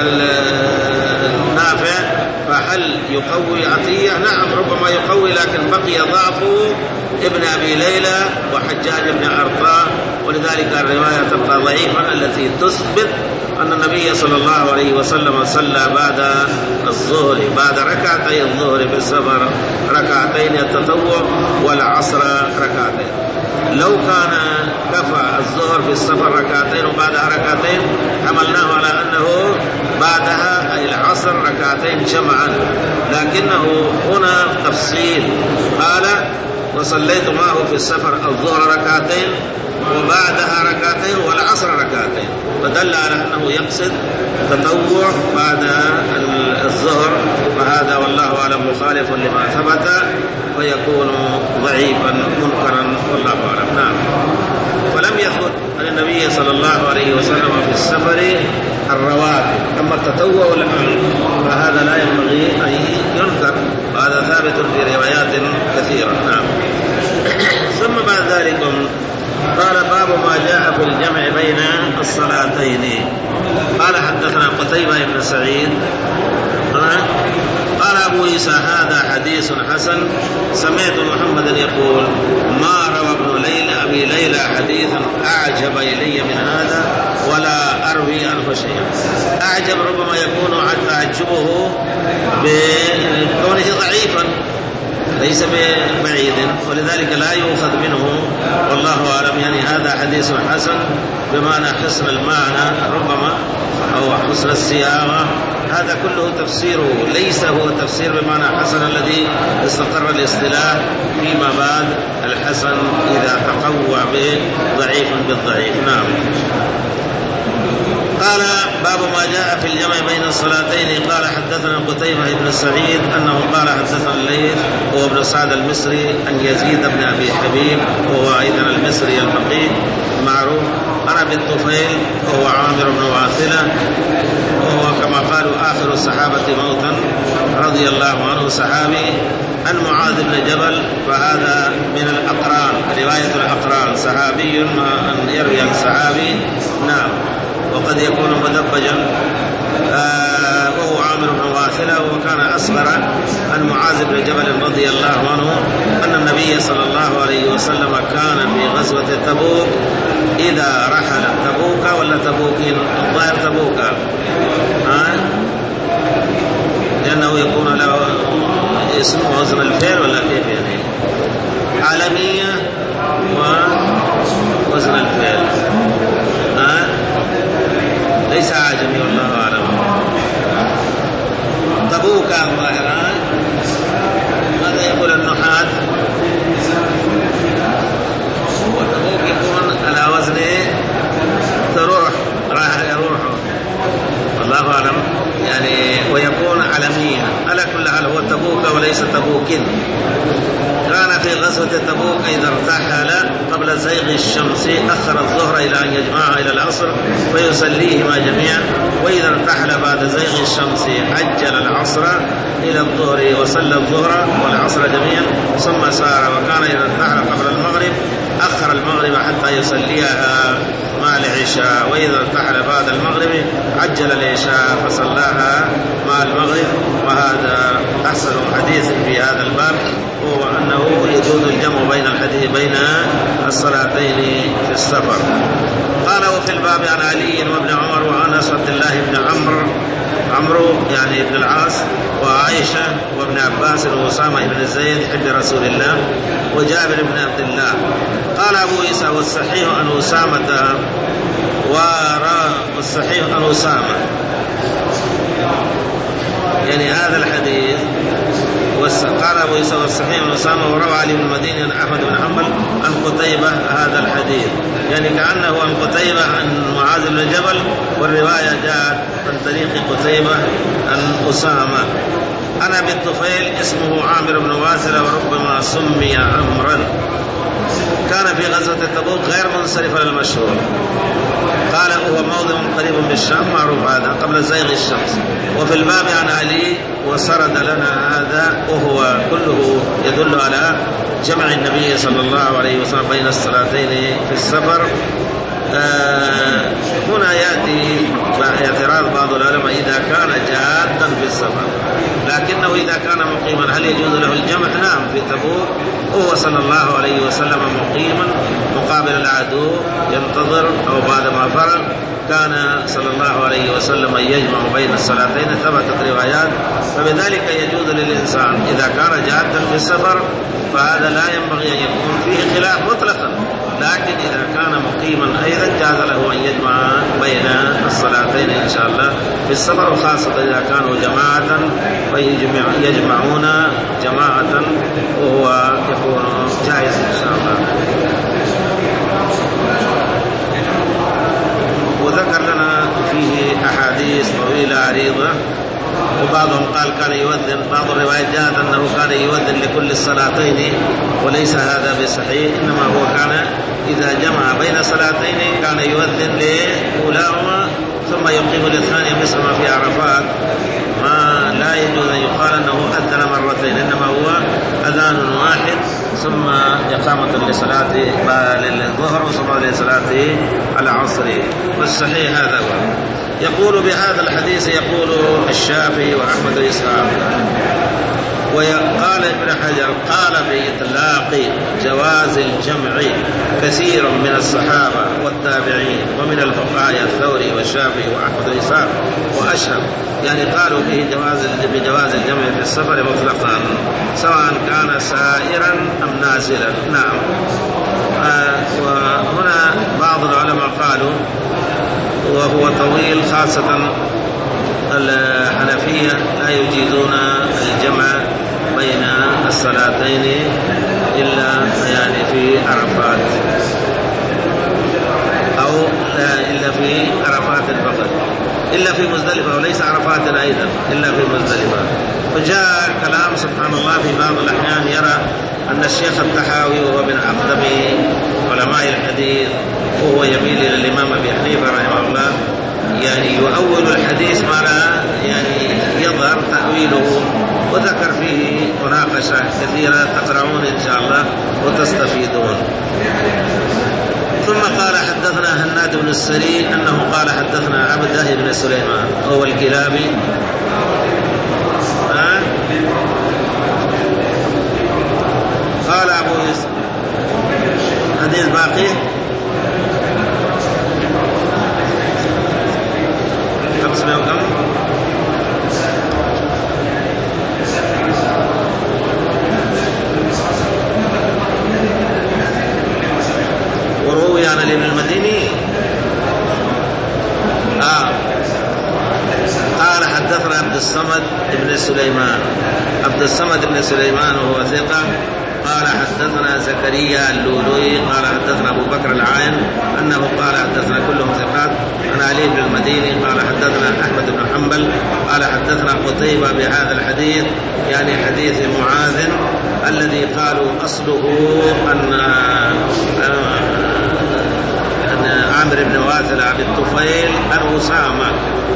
النافع، فهل يقوي عطية؟ نعم ربما يقوي، لكن بقي ضعف ابن أبي ليلى وحجاج بن أرطاء، ولذلك الرواية تبقى ضعيفة التي تثبت أن النبي صلى الله عليه وسلم صلى بعد الظهر بعد ركعتي الظهر في السفر ركعتين التطوع والعصر ركعتين. لو كان كفى الظهر في السفر ركعتين وبعدها ركعتين حملناه على أنه بعدها أي العصر ركعتين جمعا، لكنه هنا تفصيل. قال وصليت معه في السفر الظهر ركعتين وبعدها ركعتين والعصر ركعتين، فدل على أنه يقصد تطوع بعد الظهر، فهذا والله أعلم مخالف لما ثبت ويكون ضعيفا منكرا والله أعلم. نعم. ولم يثبت عن النبي صلى الله عليه وسلم في السفر الرواتب، أما التطوع والأمر فهذا لا ينبغي أن ينكر، وهذا ثابت في روايات كثيرة. نعم. ثم بعد ذلك قال باب ما جاء في الجمع بين الصلاتين. قال حدثنا قتيبة بن سعيد قال أبو عيسى هذا حديث حسن، سمعت محمدا يقول ما روى ابن ليلى أبي ليلى حديثا أعجب إلي من هذا ولا أروي عنه شيئا. أعجب ربما يكون تعجبه بكونه ضعيفا ليس بعيد، ولذلك لا يؤخذ منه والله أعلم. يعني هذا حديث حسن بمعنى حسن المعنى ربما أو حسن الصياغة، هذا كله تفسيره، ليس هو تفسير بمعنى حسن الذي استقر الاصطلاح فيما بعد الحسن إذا تقوى به ضعيف بالضعيف. نعم. قال باب ما جاء في الجمع بين الصلاتين. قال حدثنا قتيبة بن سعيد أنه قال حدثنا الليث هو ابن سعد المصري عن يزيد بن أبي حبيب وهو أيضا المصري الفقيه معروف عن أبي الطفيل وهو عامر بن واثلة وهو كما قالوا آخر الصحابة موتا رضي الله عنه صحابي، عن معاذ بن جبل، فهذا من الأقران، رواية الأقران، صحابي أن يروي عن صحابي. نعم. وقد يكون مدبجا آه وهو عامر بن واثلة وكان أصغر، عن معاذ بن جبل رضي الله عنه أن النبي صلى الله عليه وسلم كان في غزوة تبوك إذا رحل تبوك ولا تبوكين الظاهر تبوك آه لأنه يكون له اسم وزن الفعل ولا كيف يعني عالمية ووزن الفعل آه ليس عاجمي والله أعلم. تبوك الظاهران ماذا يقول النحاة؟ وتبوك يكون على وزن تروح راح يروح والله أعلم يعني، ويكون علميا. على كل حال هو تبوك وليس تبوك. كان في غزوة تبوك إذا ارتحل قبل زيغ الشمس أخر الظهر إلى أن يجمعها إلى العصر فيصليهما جميعا، وإذا ارتحل بعد زيغ الشمس عجل العصر إلى الظهر وصلى الظهر والعصر جميعا ثم سار. وكان إذا ارتحل قبل المغرب أخر المغرب حتى يصليها مع العشاء، وإذا ارتحل بعد المغرب عجل العشاء فصلاها مع المغرب. وهذا أحسن حديث في هذا الباب هو أنه يجوز الجمع بين الحديث بين الصلاتين في السفر. قال وفي الباب عن علي وابن عمر وأنس وعبد الله بن عمرو عمرو يعني ابن العاص وعائشة وابن عباس وأسامة بن زيد حب رسول الله وجابر بن عبد الله. قال أبو عيسى والصحيح أن أسامة والصحيح أن أسامة يعني هذا الحديث. قال أبو عيسى والصحيح أن أسامة وروى علي بن المديني عن أحمد بن حنبل عن قتيبة هذا الحديث، يعني كأنه عن قتيبة عن معاذ بن جبل، والرواية جاءت من طريق قتيبة عن أسامة. أنا بالطفيل اسمه عامر بن واثلة وربما سمي عمرا، كان في غزوة تبوك غير منصرف للمشهور. قال هو موضع قريب بالشام معروف هذا قبل زيغ الشمس. وفي الباب عن علي وسرد لنا هذا وهو كله يدل على جمع النبي صلى الله عليه وسلم بين الصلاتين في السفر. آه هنا يأتي اعتراض بعض العلماء إذا كان جادا في السفر، لكنه إذا كان مقيما هل يجوز له الجمع؟ نعم. في تبوك هو صلى الله عليه وسلم مقيما مقابل العدو ينتظر، أو بعد ما فرغ كان صلى الله عليه وسلم يجمع بين الصلاتين، ثبتت روايات. فبذلك يجوز للإنسان إذا كان جادا في السفر فهذا لا ينبغي أن يكون فيه خلاف مطلقا، لكن إذا كان مقيما أيضا جاز له أن يجمع بين الصلاتين إن شاء الله في السفر، وخاصة إذا كانوا جماعة فيجمعون جماعة وهو يكون جائز إن شاء الله. وذكر لنا فيه أحاديث طويلة عريضة وبعضهم قال كان يؤذن. بعض الروايات جاءت أنه كان يؤذن لكل الصلاتين، وليس هذا بصحيح، إنما هو كان إذا جمع بين صلاتين كان يؤذن لأولاهما ثم يقيم للثانية مثل ما في عرفات. ما لا يجوز أن يقال أنه أذن مرتين، إنما هو أذان واحد ثم إقامة لصلاة للظهر وثم لصلاة العصر، والصحيح هذا هو. يقول بهذا الحديث يقول الشافعي وأحمد وإسحاق. وقال ابن حجر قال بإطلاق جواز الجمع كثير من الصحابة والتابعين ومن الفقهاء الثوري والشافعي وأحمد وإسحاق وأشهب، يعني قالوا به جواز بجواز الجمع في السفر مطلقا سواء كان سائرا أم نازلا. نعم. آه وهنا بعض العلماء قالوا وهو طويل، خاصة الحنفية لا يجيزون الجمع بين الصلاتين إلا يعني في عرفات، أو إلا في عرفات فقط، إلا في مزدلفة، وليس عرفات أيضا إلا في مزدلفة. فجاء كلام سبحان الله في بعض الأحيان يرى أن الشيخ الطحاوي وهو من أقدم علماء الحديث وهو يميل إلى الإمام أبي حنيفة رحمه الله، يعني يؤول الحديث ما لا يعني يظهر تأويله، وذكر فيه مناقشة كثيرة تقرؤون إن شاء الله وتستفيدون. ثم قال حدثنا هناد بن السري أنه قال حدثنا عبده بن سليمان هو الكلابي. أه؟ قال أبو يوسف حديث باقي خمسمائة وكم؟ وروي عن ابن المديني. آه. قال حدثنا عبد الصمد بن سليمان. عبد الصمد بن سليمان وهو ثقة. قال حدثنا زكريا اللؤلؤي قال حدثنا أبو بكر العين أنه قال حدثنا كلهم ثقات عن علي بن المديني قال حدثنا أحمد بن حنبل قال حدثنا قتيبة بهذا الحديث، يعني حديث معاذ الذي قالوا أصله أن أن عامر بن واثلة بن طفيل عن أسامة،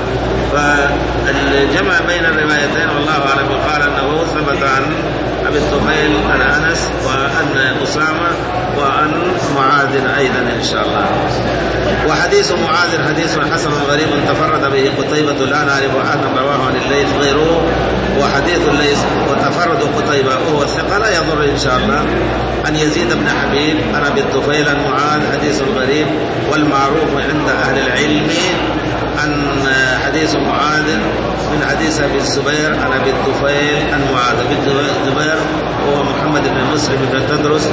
فالجمع بين الروايتين والله أعلم. قال أنه ثبت عن أبي الطفيل عن أنس وأن أسامة وأن معاذ أيضا إن شاء الله. وحديث معاذ حديث حسن غريب تفرد به قتيبة لا نعرف أحدا رواه عن الليث غيره، وحديث الليث وتفرد قتيبة وهو الثقة لا يضر إن شاء الله. عن يزيد بن حبيب عن أبي الطفيل عن معاذ حديث غريب، والمعروف عند أهل العلم عن حديث معاذ من حديث أبي الزبير عن أبي الطفيل عن معاذ. أبي الزبير هو محمد بن مسلم بن تدرس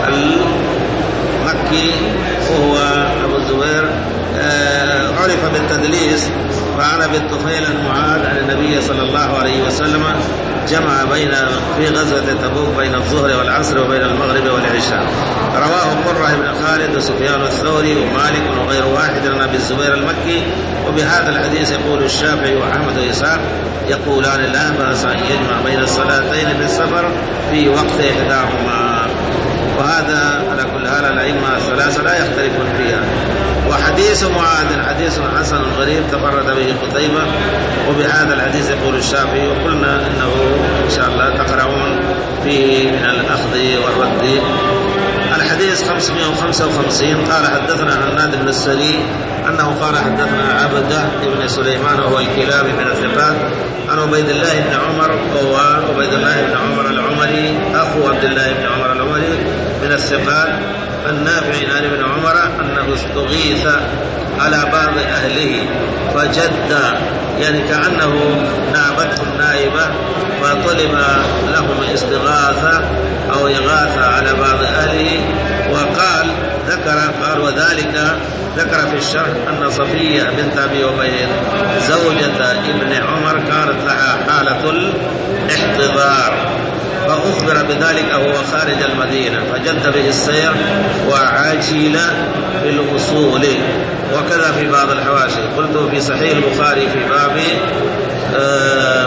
المكي، وهو أبو الزبير عرف بالتدليس. وعن أبي الطفيل عن معاذ عن النبي صلى الله عليه وسلم جمع بين في غزوة تبوك بين الظهر والعصر وبين المغرب والعشاء. رواه قرة بن خالد وسفيان الثوري ومالك وغير واحد عن أبي الزبير المكي. وبهذا الحديث يقول الشافعي وأحمد وإسحاق يقولان لا بأس أن يجمع بين الصلاتين في السفر في وقت إحداهما، وهذا على كل حال الأئمة الثلاثة لا يختلفون فيها. وحديث معاذ حديث حسن غريب تفرد به قتيبة. وبهذا الحديث يقول الشافعي وقلنا إنه إن شاء الله تقرؤون فيه من الأخذ والرد. الحديث خمسمائة وخمسة وخمسين. قال حدثنا هناد بن السري أنه قال حدثنا عبده بن سليمان وهو الكلابي من الثقات عن عبيد الله بن عمر وهو عبيد الله بن عمر العمري أخو عبد الله بن عمر العمري من الثقات النافع عن ابن عمر أنه استغيث على بعض أهله فجد، يعني كأنه نابتهم نائبة فطلب لهم استغاثة أو إغاثة على بعض أهله. وقال ذكر قال وذلك ذكر في الشرح أن صفية بنت أبي عبيد زوجة ابن عمر كانت لها حالة الاحتضار، فأخبر بذلك وهو خارج المدينة فجد به السير وعاجل بالوصول. وكذا في بعض الحواشي. قلت في صحيح البخاري في باب آه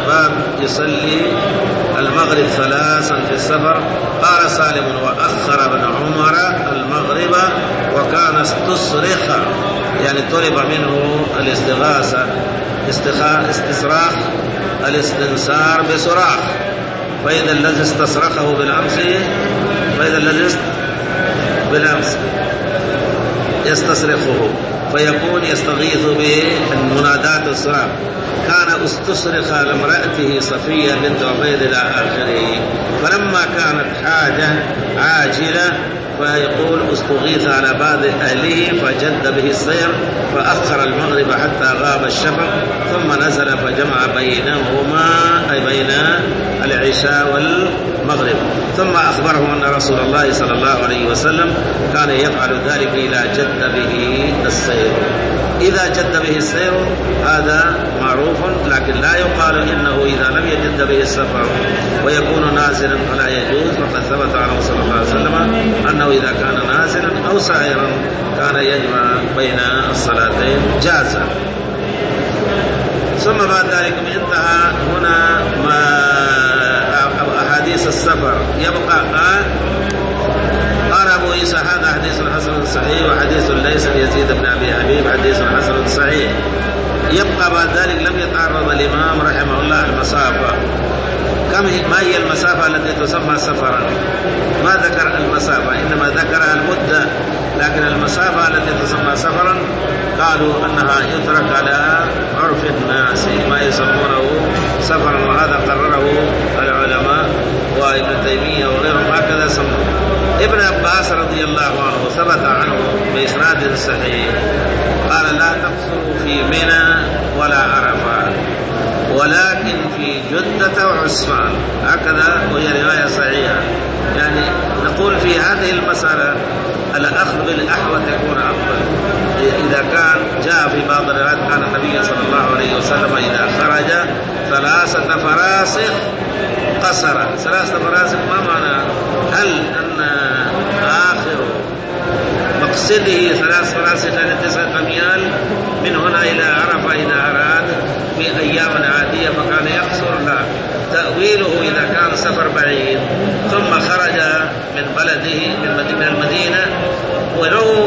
يصلي المغرب ثلاثا في السفر. قال سالم وأخر ابن عمر المغرب وكان استصرخ، يعني طلب منه الاستغاثة، استصراخ الاستنسار بصراخ، فإذا الذي استصرخه بالأمس فإذا الذي بالأمس يستصرخه فيكون يستغيث بالمنادات الصراخ. كان استصرخ لامرأته صفية بنت عبيد إلى آخره. فلما كانت حاجة عاجلة فيقول استغيث على بعض أهله فجد به السير فأخر المغرب حتى غاب الشفق، ثم نزل فجمع بينهما أي بين العشاء والمغرب. ثم أخبره أن رسول الله صلى الله عليه وسلم كان يفعل ذلك إذا جد به السير. إذا جد به السير هذا معروف، لكن لا يقال إنه إذا لم يجد به السفر ويكون نازلا فلا يجوز، فقد ثبت عنه صلى الله عليه وسلم أنه إذا كان نازلا أو سائرا كان يجمع بين الصلاتين جازا. ثم بعد ذلك انتهى هنا ما أحاديث السفر. يبقى قال أبو عيسى هذا حديث حسن صحيح، وحديث ليس يزيد بن أبي حبيب حديث حسن صحيح. يبقى بعد ذلك لم يتعرض الإمام رحمه الله المسافة. كم ما هي المسافة التي تسمى سفرا؟ ما ذكر المسافة، إنما ذكر المدة، لكن المسافة التي تسمى سفرا قالوا أنها يترك على عرف الناس ما يسمونه سفرا، وهذا قرره العلماء وابن تيمية وغيرهم هكذا سموه. ابن عباس رضي الله عنه ثبت عنه بإسناد صحيح قال لا تقصروا في منى ولا عرفات ولكن في جدة وعسفان، هكذا وهي رواية صحيحة. يعني نقول في هذه المسألة الأخذ بالأحوط يكون أفضل. إذا كان جاء في بعض الروايات كان النبي صلى الله عليه وسلم إذا خرج ثلاثة فراسخ قصر. ثلاثة فراسخ ما معنى؟ هل أن آخر مقصده ثلاث فراسخ يعني تسعة أميال من هنا إلى عرفة إذا أراد في أيام عادية فكان يقصر؟ لا، تأويله إذا كان سفر بعيد ثم خرج من بلده من المدينة ولو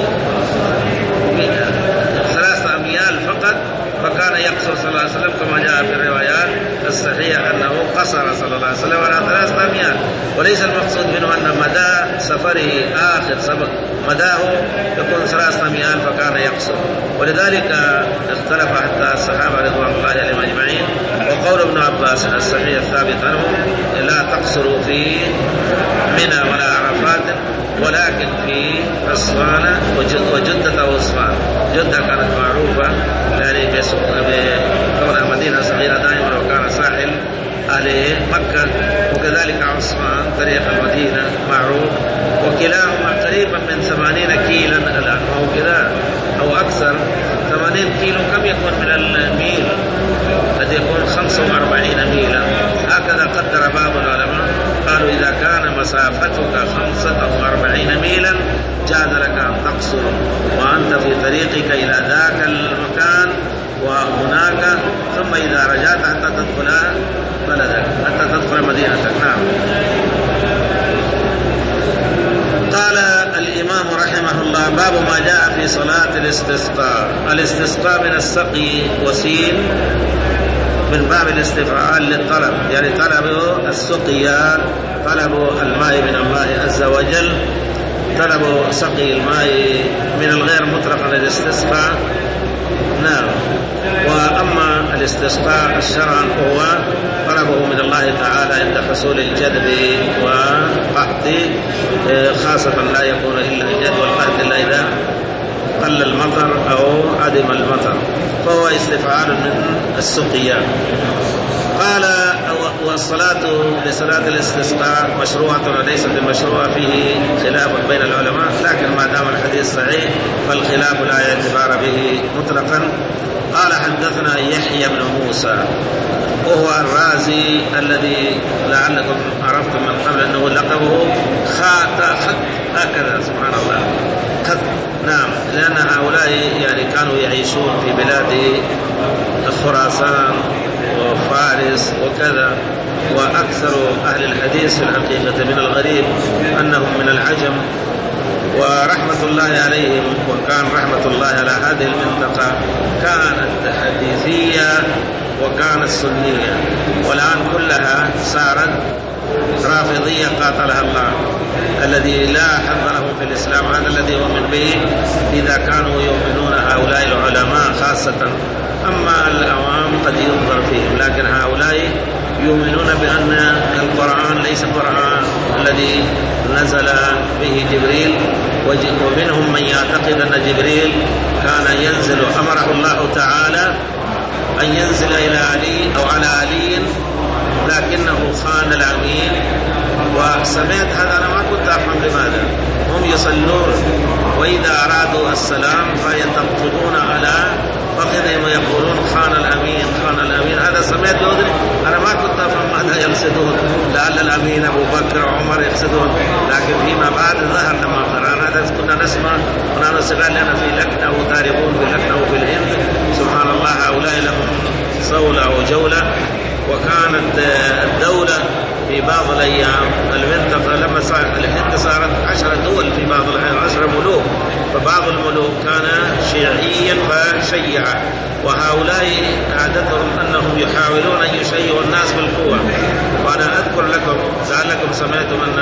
ثلاثة أميال فقط فكان يقصر صلى الله عليه وسلم كما جاء في الروايات الصحيحة أنه قصر صلى الله عليه وسلم على ثلاثة أميال، وليس المقصود منه أن مدى سفره آخر سبق مداه يكون ثلاثة أميال فكان يقصر. ولذلك اختلف حتى الصحابة رضوان الله عليهم أجمعين. وقول ابن عباس الصحيح الثابت عنه لا تقصروا في منى ولا عرفات ولكن في أسوان وجدة وأسوان. جدة كانت معروفة يعني بكونها مدينة صغيرة دائما وكان ساحل أهل مكة، وكذلك عثمان طريق المدينة معروف، وكلاهما قريبا من ثمانين كيلا الآن أو كذا أو أكثر. ثمانين كيلو كم يكون من الميل؟ قد يكون خمسة وأربعين ميلا، هكذا قدر بعض العلماء. قالوا إذا كان مسافتك خمسة أو أربعين ميلا جاز لك أن تقصر وأنت في طريقك إلى ذاك المكان وهناك، ثم إذا رجعت حتى تدخل بلدك حتى تدخل مدينتك. نعم. قال الإمام رحمه الله باب ما جاء في صلاة الاستسقاء. الاستسقاء من السقي وسين من باب الاستفعال للطلب، يعني طلب السقيا، طلب الماء من الله عز وجل، طلب سقي الماء من الغير مطلقا للاستسقاء. نعم. وأما الاستسقاء الشرعا هو طلبه من الله تعالى عند حصول الجدب وقحط، خاصة لا يكون إلا الجدب والقحط إلا إذا قل المطر أو عدم المطر، فهو استفعال من السقيا. قال والصلاة لصلاة الاستسقاء مشروعة وليست المشروعة فيه خلاف بين العلماء، لكن ما دام الحديث صحيح فالخلاف لا اعتبار به مطلقا. قال حدثنا يحيى بن موسى وهو الرازي الذي لعلكم عرفتم من قبل أنه لقبه خات خط هكذا، سبحان الله خط. نعم، لأن هؤلاء يعني كانوا يعيشون في بلاد خراسان وفارس فارس وكذا. وأكثر أهل الحديث في الحقيقة من الغريب أنهم من العجم، ورحمة الله عليهم. وكان رحمة الله على هذه المنطقة كانت حديثية وكانت سنية، والآن كلها صارت رافضية قاتلها الله. الذي لا حظ له في الإسلام هذا الذي يؤمن به إذا كانوا يؤمنون هؤلاء العلماء خاصة. أما الأوام قد ينظر فيهم، لكن هؤلاء يؤمنون بأن القرآن ليس قرآن الذي نزل به جبريل، ومنهم من يعتقد أن جبريل كان ينزل، أمره الله تعالى أن ينزل إلى علي أو على علي لكنه خان الأمين. وسمعت هذا، أنا ما كنت أفهم لماذا. هم يصلون وإذا أرادوا السلام فيطبطبون على فخذهم ويقولون خان الأمين خان الأمين. هذا سمعت بأذني، أنا ما كنت أفهم ماذا يقصدون. لعل الأمين أبو بكر وعمر يقصدون، لكن فيما بعد ظهر لما قرأنا هذا كنا نسمع ونحن صغار لنا في لكنة وتاريخون في لكنة وفي الهند. سبحان الله، هؤلاء لهم صولة وجولة. وكانت الدولة في بعض الأيام المنطقة لما صارت الهند صارت عشرة دول في بعض الأحيان، عشرة ملوك، فبعض الملوك كان شيعيا فشيع، وهؤلاء عادتهم أنهم يحاولون أن يشيعوا الناس بالقوة. وأنا أذكر لكم لعلكم سمعتم أن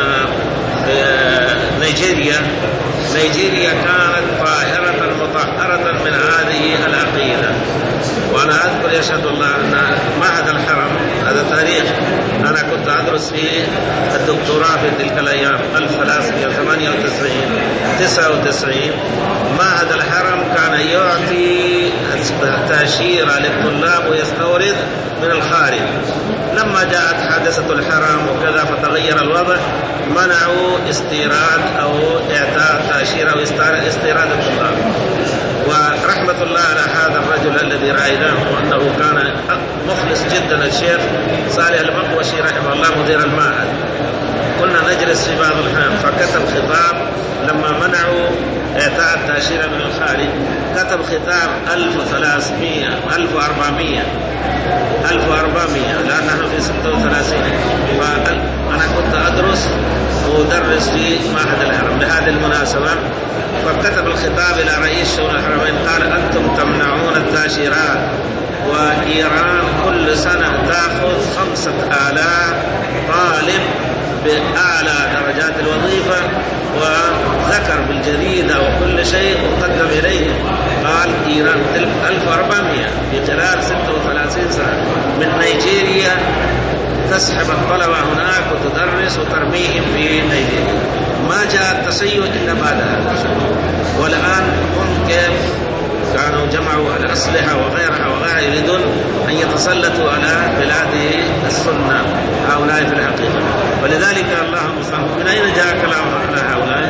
نيجيريا نيجيريا كانت طاهرة مطهرة من هذه العقيدة. وأنا أذكر يشهد الله أن معهد الحرم هذا تاريخ أنا كنت أدرس فيه الدكتوراه في تلك الأيام ألف وثلاثمائة وثمانية وتسعين تسعة وتسعين. معهد الحرم كان يعطي تأشيرة للطلاب ويستورد من الخارج. لما جاءت حادثة الحرم وكذا فتغير الوضع، منعوا استيراد أو إعطاء تأشيرة أو استيراد الطلاب. ورحمة الله على هذا الرجل الذي رأيناه أنه كان مخلص جدا، الشيخ صالح المقوشي رحمه الله مدير المعهد. كنا نجلس في بعض الأحيان فكتب خطاب لما منعوا إعطاء التأشيرة من الخارج، كتب خطاب ألف وثلاثمائة ألف وأربعمائة ألف وأربعمائة لأن نحن في ستة وثلاثين. فأنا كنت أدرس وأدرس في معهد الحرم بهذه المناسبة، فكتب الخطاب إلى رئيس شؤون الحرمين قال: أنتم تمنعون التأشيرات، وإيران كل سنة تأخذ خمسة آلاف طالب بأعلى درجات الوظيفة، وذكر بالجريدة وكل شيء وقدم إليه. قال إيران ألف وأربعمائة في خلال ستة وثلاثين سنة من نيجيريا تسحب الطلبة هناك وتدرس وترميهم في نيجيريا. ما جاء التسيؤ إلا بعد هذا. والآن هم كيف كانوا جمعوا الأسلحة وغيرها وغيرها يريدون أن يتسلطوا على بلاد السنة هؤلاء في الحقيقة. ولذلك الله المستعان من أين جاء كلام على هؤلاء؟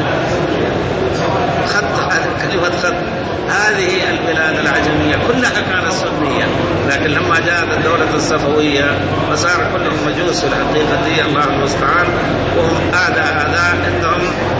خط كلمة خط. هذه البلاد العجمية كلها كانت سنية، لكن لما جاءت الدولة الصفوية فصار كلهم مجوس في الحقيقة. الله المستعان. وهم أعداء أعداء عندهم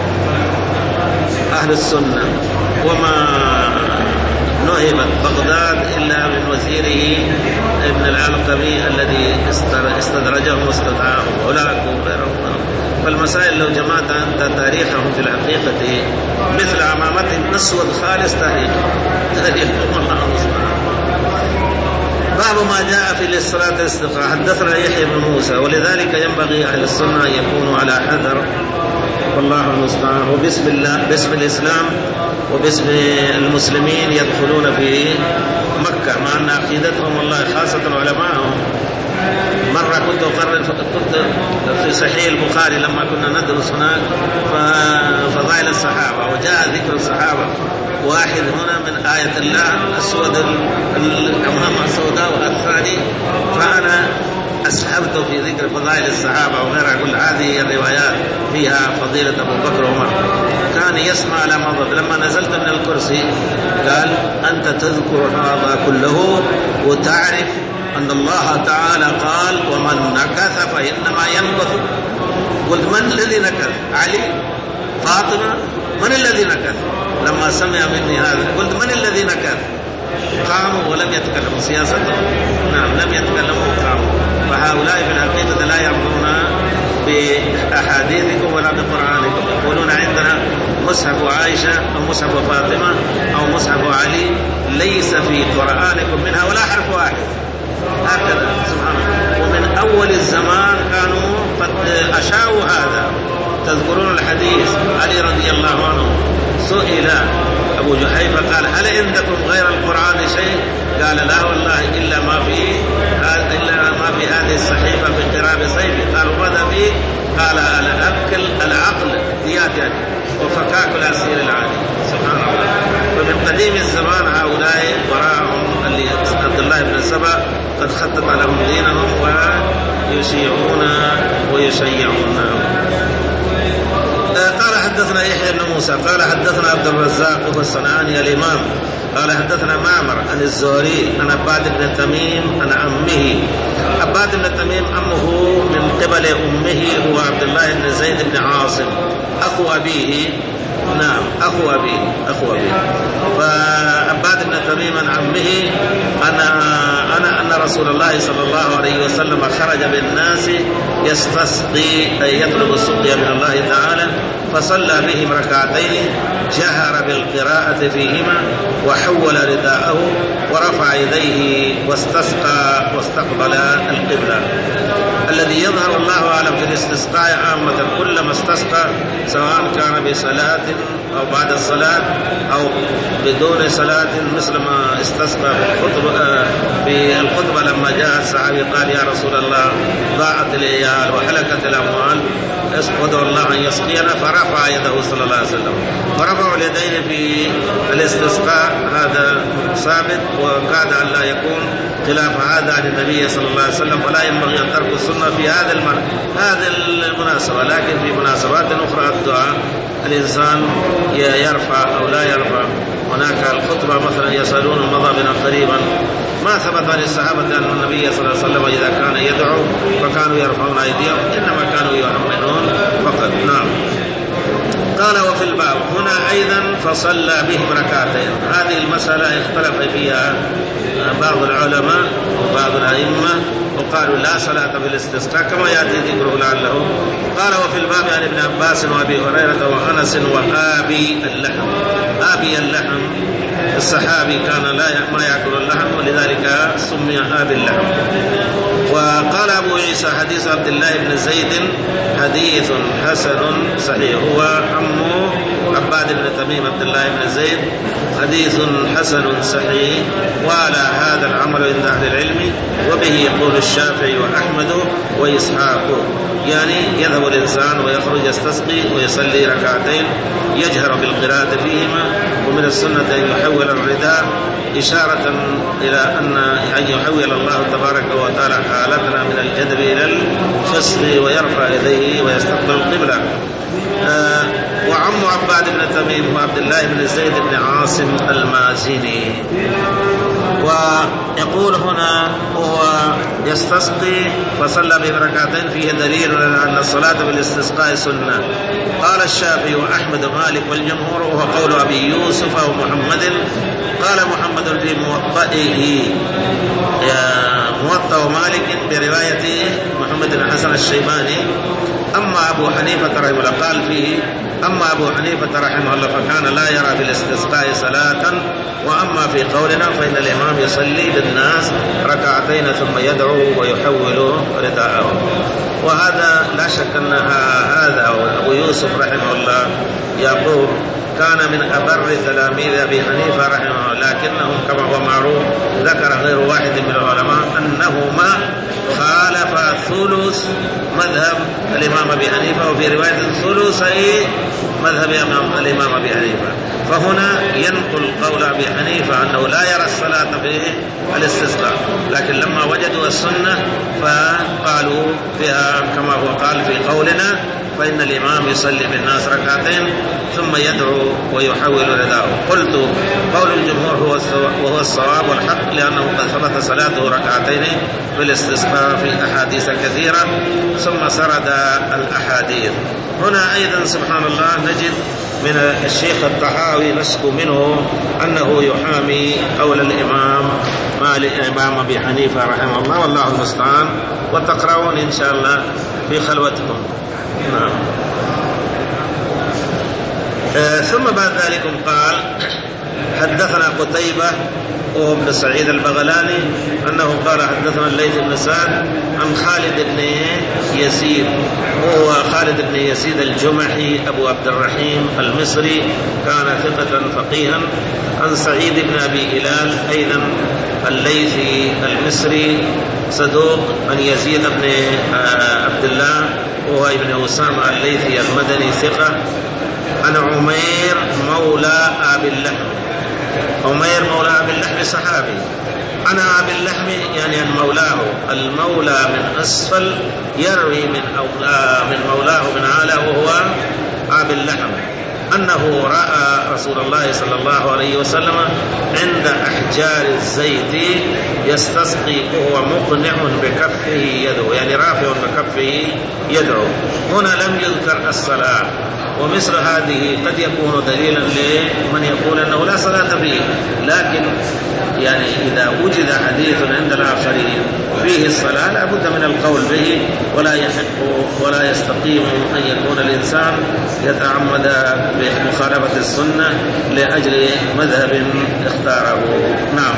أهل السنة. وما نهبت بغداد إلا من وزيره ابن العلقمي الذي استدرجهم واستدعاهم ولاكوا وغيرهم. فالمسائل لو جمعت أنت تاريخهم في الحقيقة مثل أمامتهم أسود خالص تاريخ تاريخهم. الله المستعان. باب ما جاء في الاستراحة والاستقراء. حدثنا يحيى بن موسى. ولذلك ينبغي أهل السنة أن يكونوا على حذر، والله المستعان. وباسم الله باسم الإسلام وباسم المسلمين يدخلون في مكة، مع أن عقيدتهم والله خاصة علماءهم. مرة كنت أقرر كنت في صحيح البخاري لما كنا ندرس هناك فضائل الصحابة، وجاء ذكر الصحابة واحد هنا من آية الله السود الأمامة السوداء والثاني، فأنا أسحبت في ذكر فضائل الصحابة وغيرها. أقول هذه الروايات فيها فضيلة أبو بكر وعمر. كان يسمع على مضض. لما نزلت من الكرسي قال: أنت تذكر هذا كله وتعرف أن الله تعالى قال: ومن نكث فإنما ينكث. قلت: من الذي نكث؟ علي؟ فاطمة؟ من الذي نكث؟ لما سمع مني هذا قلت: من الذي نكث؟ قاموا ولم يتكلموا سياستهم. نعم، لم يتكلموا وقاموا. هؤلاء في الحقيقة لا يرضون بأحاديثكم ولا بقرآنكم، يقولون عندنا مصحف عائشة أو مصحف فاطمة أو مصحف علي ليس في قرآنكم منها ولا حرف واحد، هكذا سبحان الله. ومن أول الزمان كانوا قد أشاعوا هذا. تذكرون الحديث علي رضي الله عنه سئل أبو جحيفة قال هل عندكم غير القرآن شيء؟ قال لا والله إلا ما في إلا ما في هذه الصحيفة في قراب سيفي. قالوا ماذا فيه؟ قال الأكل العقل دياتي وفكاك الأسير العادي. سبحان الله. ومن قديم الزمان هؤلاء وراءهم اللي عبد الله بن سبأ قد خطط لهم دينهم ويشيعون ويشيعون. قال حدثنا يحيى بن موسى قال حدثنا عبد الرزاق وهو الصنعاني الإمام قال حدثنا معمر عن الزهري عن عباد بن تميم عن عمه. عباد بن تميم عمه من قبل أمه هو عبد الله بن زيد بن عاصم أخو أبيه. نعم أخو أبيه أخو أبيه فعباد بن تميم عن عمه أنا أنا أن رسول الله صلى الله عليه وسلم خرج بالناس يستسقي أي يطلب السقيا من الله تعالى، فصلى بهم ركعتين جهر بالقراءة فيهما وحول رداءه ورفع يديه واستسقى واستقبل القبلة. الذي يظهر الله أعلم في الاستسقاء عامة كلما استسقى سواء كان بصلاة أو بعد الصلاة أو بدون صلاة، مثل ما استسقى في الخطبة لما جاء الصحابي قال يا رسول الله ضاعت العيال وحلكت الأموال ادعو الله أن يسقينا، فرفع يده صلى الله عليه وسلم. ورفع اليدين في الاستسقاء هذا ثابت، وكاد أن لا يكون خلاف هذا عن النبي صلى الله عليه وسلم، ولا ينبغي أن ترك السنة في هذا المر... هذه المناسبة. لكن في مناسبات أخرى الدعاء الإنسان يرفع أو لا يرفع. هناك الخطبة مثلا يسألون مضى بنا قريبا ما ثبت عن الصحابة أن النبي صلى الله عليه وسلم إذا كان يدعو فكانوا يرفعون أيديهم، إنما كانوا يؤمنون فقط. نعم. قال وفي الباب هنا أيضا فصلى بهم ركعتين. هذه المسألة اختلف فيها بعض العلماء وبعض الأئمة وقالوا لا صلاة بالاستسقاء كما يأتي ذكره لعله. قال وفي الباب عن ابن عباس وأبي هريرة وأنس وآبي اللحم. آبي اللحم الصحابي كان لا ما يأكل اللحم ولذلك سمي آبي اللحم. وقال أبو عيسى حديث عبد الله بن زيد حديث حسن صحيح. هو عمه عباد بن تميم عبد الله بن زيد حديث حسن صحيح، وعلى هذا العمل عند أهل العلم، وبه يقول الشافعي وأحمد وإسحاق. يعني يذهب الإنسان ويخرج يستسقي ويصلي ركعتين يجهر بالقراءة فيهما، ومن السنة أن يحول الرداء إشارة إلى أن أن يحول الله تبارك وتعالى حالتنا من الجذب إلى الخصب ويرفع يديه ويستقبل القبلة. آه وعم عباد بن تميم وعبد الله بن زيد بن عاصم المازني. ويقول هنا هو يستسقي فصلى بركعتين فيه دليل على أن الصلاة بالاستسقاء سنة. قال الشافعي وأحمد ومالك والجمهور وهو قول أبي يوسف ومحمد. قال محمد في موطئه موطأ ومالك برواية محمد بن حسن الشيباني. أما أبو حنيفة رحمه الله قال فيه أما أبو حنيفة رحمه الله فكان لا يرى في الاستسقاء صلاة. وأما في قولنا فإن الإمام يصلي بالناس ركعتين ثم يدعو ويحول رداءه. وهذا لا شك أن هذا أبو يوسف رحمه الله يقول كان من أبر تلاميذ أبي حنيفة رحمه الله، لكنهم كما هو معروف ذكر غير واحد من العلماء أنهما خالف ثلث مذهب الإمام أبي حنيفة، وفي رواية ثلثي مذهب الإمام أبي حنيفة. فهنا ينقل قول أبي حنيفة أنه لا يرى الصلاة في الاستسقاء، لكن لما وجدوا السنة فقالوا فيها كما هو قال في قولنا فإن الإمام يصلي بالناس ركعتين ثم يدعو ويحول رداءه. قلت قول الجمهور هو وهو الصواب والحق، لأنه قد ثبت صلاته ركعتين في الاستسقاء في أحاديث كثيرة ثم سرد الأحاديث. هنا أيضا سبحان الله نجد من الشيخ الطحاوي نسكو منه أنه يحامي قول الإمام مالك الإمام أبي حنيفة رحمه الله، والله المستعان، وتقرؤون إن شاء الله في خلوتكم. نعم. آه ثم بعد ذلك قال حدثنا قتيبة وابن سعيد البغلاني أنه قال حدثنا الليث بن سعد عن خالد بن يزيد، وهو خالد بن يزيد الجمحي أبو عبد الرحيم المصري، كان ثقة فقيها، عن سعيد بن أبي هلال أيضا الليثي المصري صدوق، عن يزيد بن عبد الله وهو ابن أسامة الليثي المدني ثقة، عن عمير مولى أبي اللحم. عمير مولى أبي اللحم صحابي، أنا أبي اللحم يعني أن مولاه، المولى من أسفل يروي من من مولاه من أعلى وهو أبي اللحم، أنه رأى رسول الله صلى الله عليه وسلم عند أحجار الزيت يستسقي وهو مقنع بكفه يدعو، يعني رافع بكفه يدعو. هنا لم يذكر الصلاة، ومثل هذه قد يكون دليلا لمن يقول أنه لا صلاة فيه، لكن يعني إذا وجد حديث عند الآخرين فيه الصلاة لا بد من القول به، ولا يحق ولا يستقيم أن يكون الإنسان يتعمد بمخالفة السنة لأجل مذهب اختاره. نعم.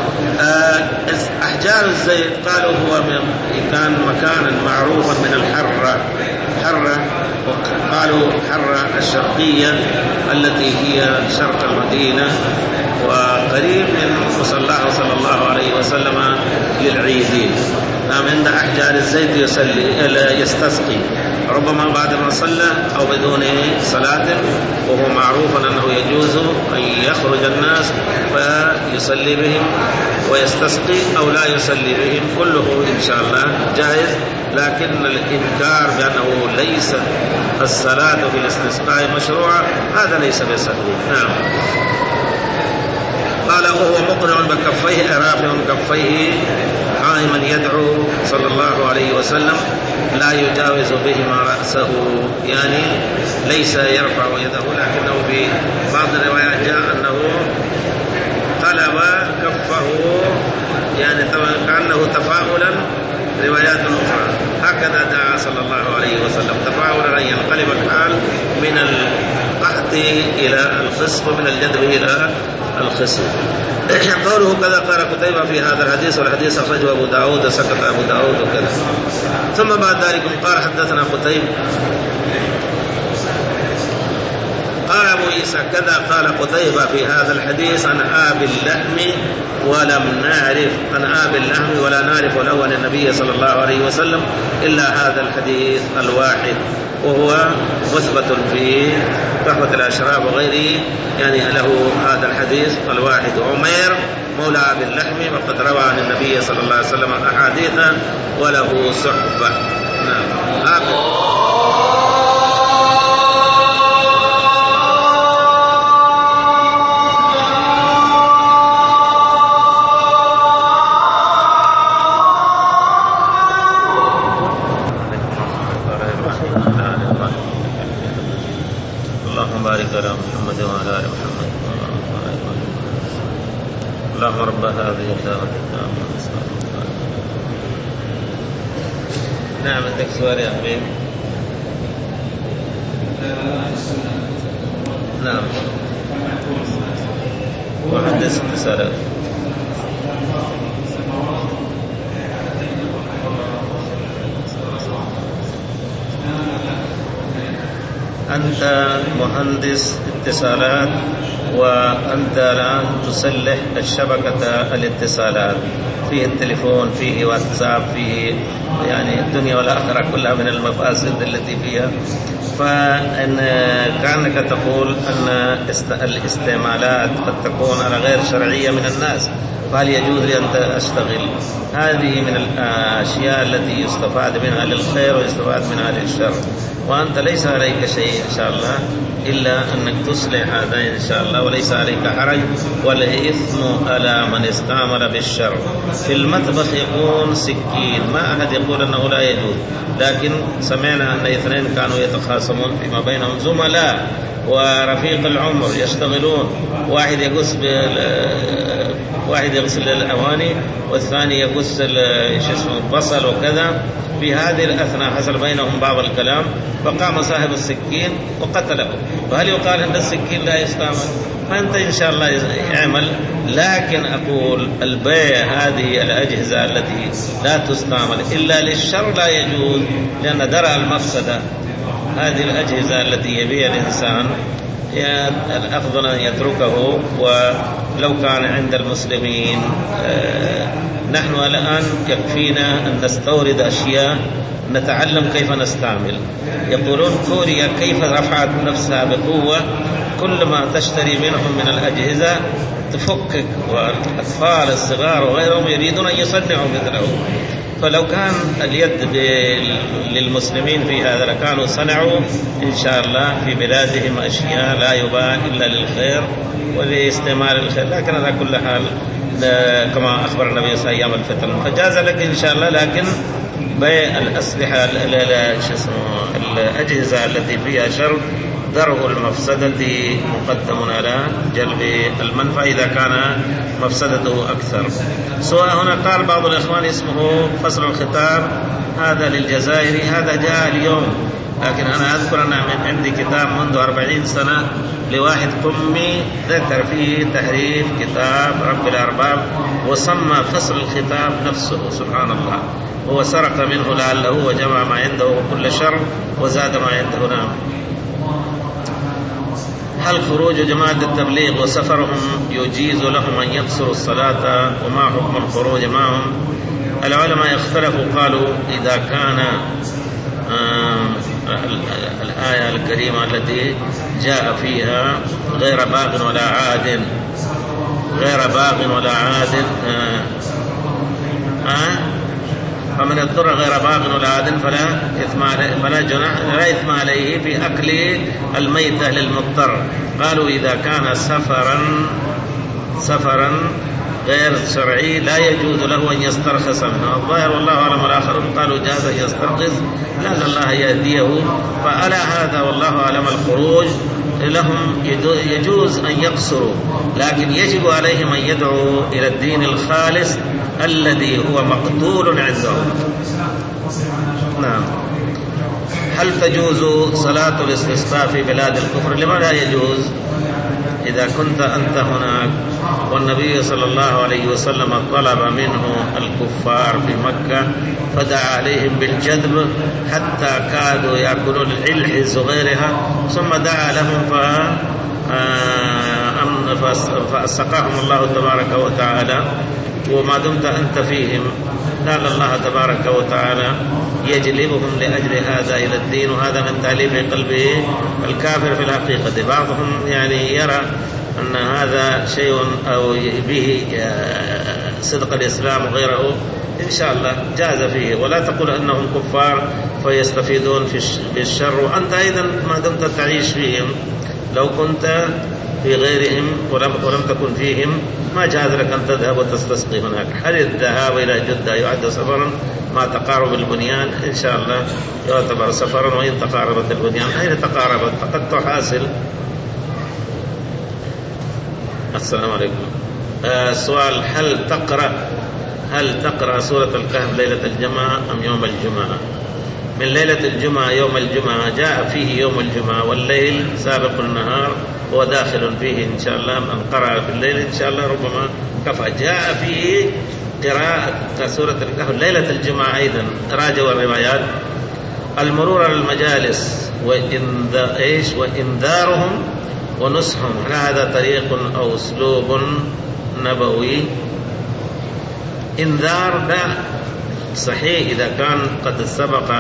أحجار الزيت قالوا هو كان مكانا معروفا من الحرة، حرة قالوا حرة الشرقية التي هي شرق المدينة، وقريب من مصلاه صلى الله عليه وسلم للعيدين. نعم. عند أحجار الزيت يصلي يستسقي، ربما بعد ما صلى أو بدون صلاة، وهو معروف أنه يجوز أن يخرج الناس فيصلي بهم ويستسقي أو لا يصلي بهم، كله إن شاء الله جائز، لكن الإنكار بأنه ليس الصلاة في الاستسقاء مشروعة هذا ليس بصحيح. نعم. قال وهو مقنع بكفيه رافع كفيه قائما يدعو صلى الله عليه وسلم لا يجاوز بهما رأسه، يعني ليس يرفع يده، لكنه في بعض الروايات جاء أنه قلب كفه، يعني كأنه تفاؤلا، روايات أخرى هكذا دعا صلى الله عليه وسلم تفاؤلا أن ينقلب الحال من القحط إلى الخصف ومن الجدب إلى الخصف. قوله كذا قال قتيبة في هذا الحديث، والحديث أخرجه أبو داود وسكت أبو داود وكذا. ثم بعد ذلك قال حدثنا قتيبة قال أبو عيسى كذا قال قتيبة في هذا الحديث عن آبي اللحم ولم نعرف عن آبي اللحم ولا نعرف له عن النبي صلى الله عليه وسلم إلا هذا الحديث الواحد، وهو مثبت في تحفة الأشراف وغيره، يعني له هذا الحديث الواحد. عمير مولى أبي اللحم وقد روى عن النبي صلى الله عليه وسلم أحاديث وله صحبة. نعم. آبي اللهم بارك على محمد وعلى آل محمد. اللهم رب هذه الدعوة التامة. نعم. عندك سؤال يا حبيبي؟ نعم. وحدث اتصالات. أنت مهندس اتصالات وأنت الآن تصلح الشبكة الاتصالات، فيه التليفون، فيه واتساب، فيه يعني الدنيا والآخرة كلها من المفاسد التي فيها. فإن كأنك تقول أن الاستعمالات قد تكون على غير شرعية من الناس، فهل يجوز لي أن أشتغل؟ هذه من الأشياء التي يستفاد منها للخير ويستفاد منها للشر، وأنت ليس عليك شيء إن شاء الله إلا أنك تصلح هذا إن شاء الله، وليس عليك حرج، والإثم على من استعمل بالشر. في المطبخ يكون سكين، ما أحد يقول أنه لا يجوز، لكن سمعنا أن اثنين كانوا يتخاصمون فيما بينهم زملاء ورفيق العمر يشتغلون، واحد يقص واحد يغسل الأواني والثاني يقص البصل وكذا. في هذه الأثناء حصل بينهم بعض الكلام، فقام صاحب السكين وقتله. فهل يقال أن السكين لا يستعمل؟ فأنت إن شاء الله يعمل. لكن أقول البيع هذه الأجهزة التي لا تستعمل إلا للشر لا يجوز، لأن درء المفسدة. هذه الأجهزة التي يبيع الإنسان الأفضل أن يتركه، ولو كان عند المسلمين. نحن الآن يكفينا أن نستورد أشياء نتعلم كيف نستعمل. يقولون كوريا كيف رفعت نفسها بقوة، كل ما تشتري منهم من الأجهزة تفكك، والأطفال الصغار وغيرهم يريدون أن يصنعوا مثله. فلو كان اليد للمسلمين في هذا لكانوا صنعوا إن شاء الله في بلادهم أشياء لا يباع إلا للخير ولاستعمال الخير. لكن على كل حال كما أخبر النبي صلى الله عليه وسلم الفتن، فجاز لك إن شاء الله. لكن بيع الأسلحة الأجهزة التي فيها شر درء المفسدة مقدم على جلب المنفعة إذا كان مفسدته أكثر. سواء هنا قال بعض الإخوان اسمه فصل الخطاب، هذا للجزائري، هذا جاء اليوم. لكن أنا أذكر أن من عندي كتاب منذ أربعين سنة لواحد قمي ذكر فيه تحريف كتاب رب الأرباب وسمى فصل الخطاب نفسه. سبحان الله، هو سرق منه لعله وجمع ما عنده كل شر وزاد ما عنده نعم. هل خروج جماعة التبليغ وسفرهم يجيز لهم أن يقصروا الصلاة، وما حكم الخروج معهم؟ العلماء اختلفوا، قالوا إذا كان الآية الكريمة التي جاء فيها غير باغ ولا عاد، غير باغ ولا عاد آه فمن اضطر غير باغ ولا عاد فلا إثم فلا جناح لا إثم عليه في أكل الميتة للمضطر. قالوا إذا كان سفرا سفرا غير شرعي لا يجوز له أن يسترخص منه. الظاهر والله أعلم، والآخرون قالوا جاز أن يسترخص لأن الله يهديه. فعلى هذا والله أعلم الخروج لهم يجوز أن يقصروا، لكن يجب عليهم أن يدعوا إلى الدين الخالص الذي هو مقتول عندهم. نعم. هل تجوز صلاة الاستسقاء في بلاد الكفر؟ لما لا يجوز؟ إذا كنت أنت هناك والنبي صلى الله عليه وسلم طلب منه الكفار في مكة فدعا عليهم بالجذب حتى كادوا يأكلون العلحز وغيرها، ثم دعا لهم فأسقاهم الله تبارك وتعالى. وما دمت أنت فيهم لعل الله تبارك وتعالى يجلبهم لأجل هذا إلى الدين، وهذا من تأليف قلبه الكافر في الحقيقة. بعضهم يعني يرى أن هذا شيء أو به صدق الإسلام وغيره، إن شاء الله جاز فيه، ولا تقول أنهم كفار فيستفيدون في الشر، وأنت أيضا ما دمت تعيش فيهم. لو كنت في غيرهم ولم, ولم تكن فيهم ما جاز لك أن تذهب وتستسقي هناك. هل الذهاب إلى جدة يعد سفرا مع تقارب البنيان؟ إن شاء الله يعتبر سفرا، وإن تقاربت البنيان. أين تقاربت؟ تقطع حاصل. السلام عليكم. آه سؤال، هل تقرأ هل تقرأ سورة الكهف ليلة الجمعة أم يوم الجمعة؟ من ليلة الجمعة يوم الجمعة جاء فيه يوم الجمعة، والليل سابق النهار وداخل فيه إن شاء الله. من قرأ في الليل إن شاء الله ربما كفى. جاء فيه قراءة سورة الكهف ليلة الجمعة أيضا. راجعوا الروايات. المرور على المجالس وإنذ... وإنذارهم ونصحهم، هل هذا طريق أو أسلوب نبوي؟ إنذار لا صحيح إذا كان قد سبق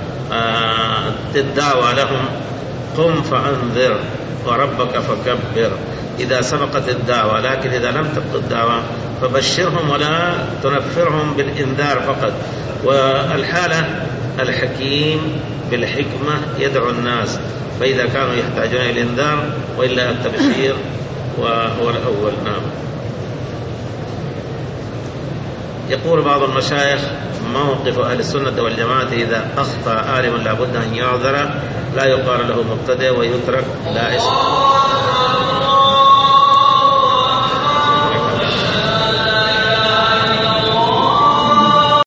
الدعوة لهم، قم فأنذر وربك فكبر، إذا سبقت الدعوة. لكن إذا لم تبق الدعوة فبشرهم ولا تنفرهم بالإنذار فقط. والحالة الحكيم بالحكمة يدعو الناس، فإذا كانوا يحتاجون إلى الإنذار وإلا التبشير وهو الأول. نعم. يقول بعض المشايخ موقف أهل السنة والجماعة إذا أخطأ عالم لابد أن يعذر، لا يقال له مبتدئ ويترك لا اسم.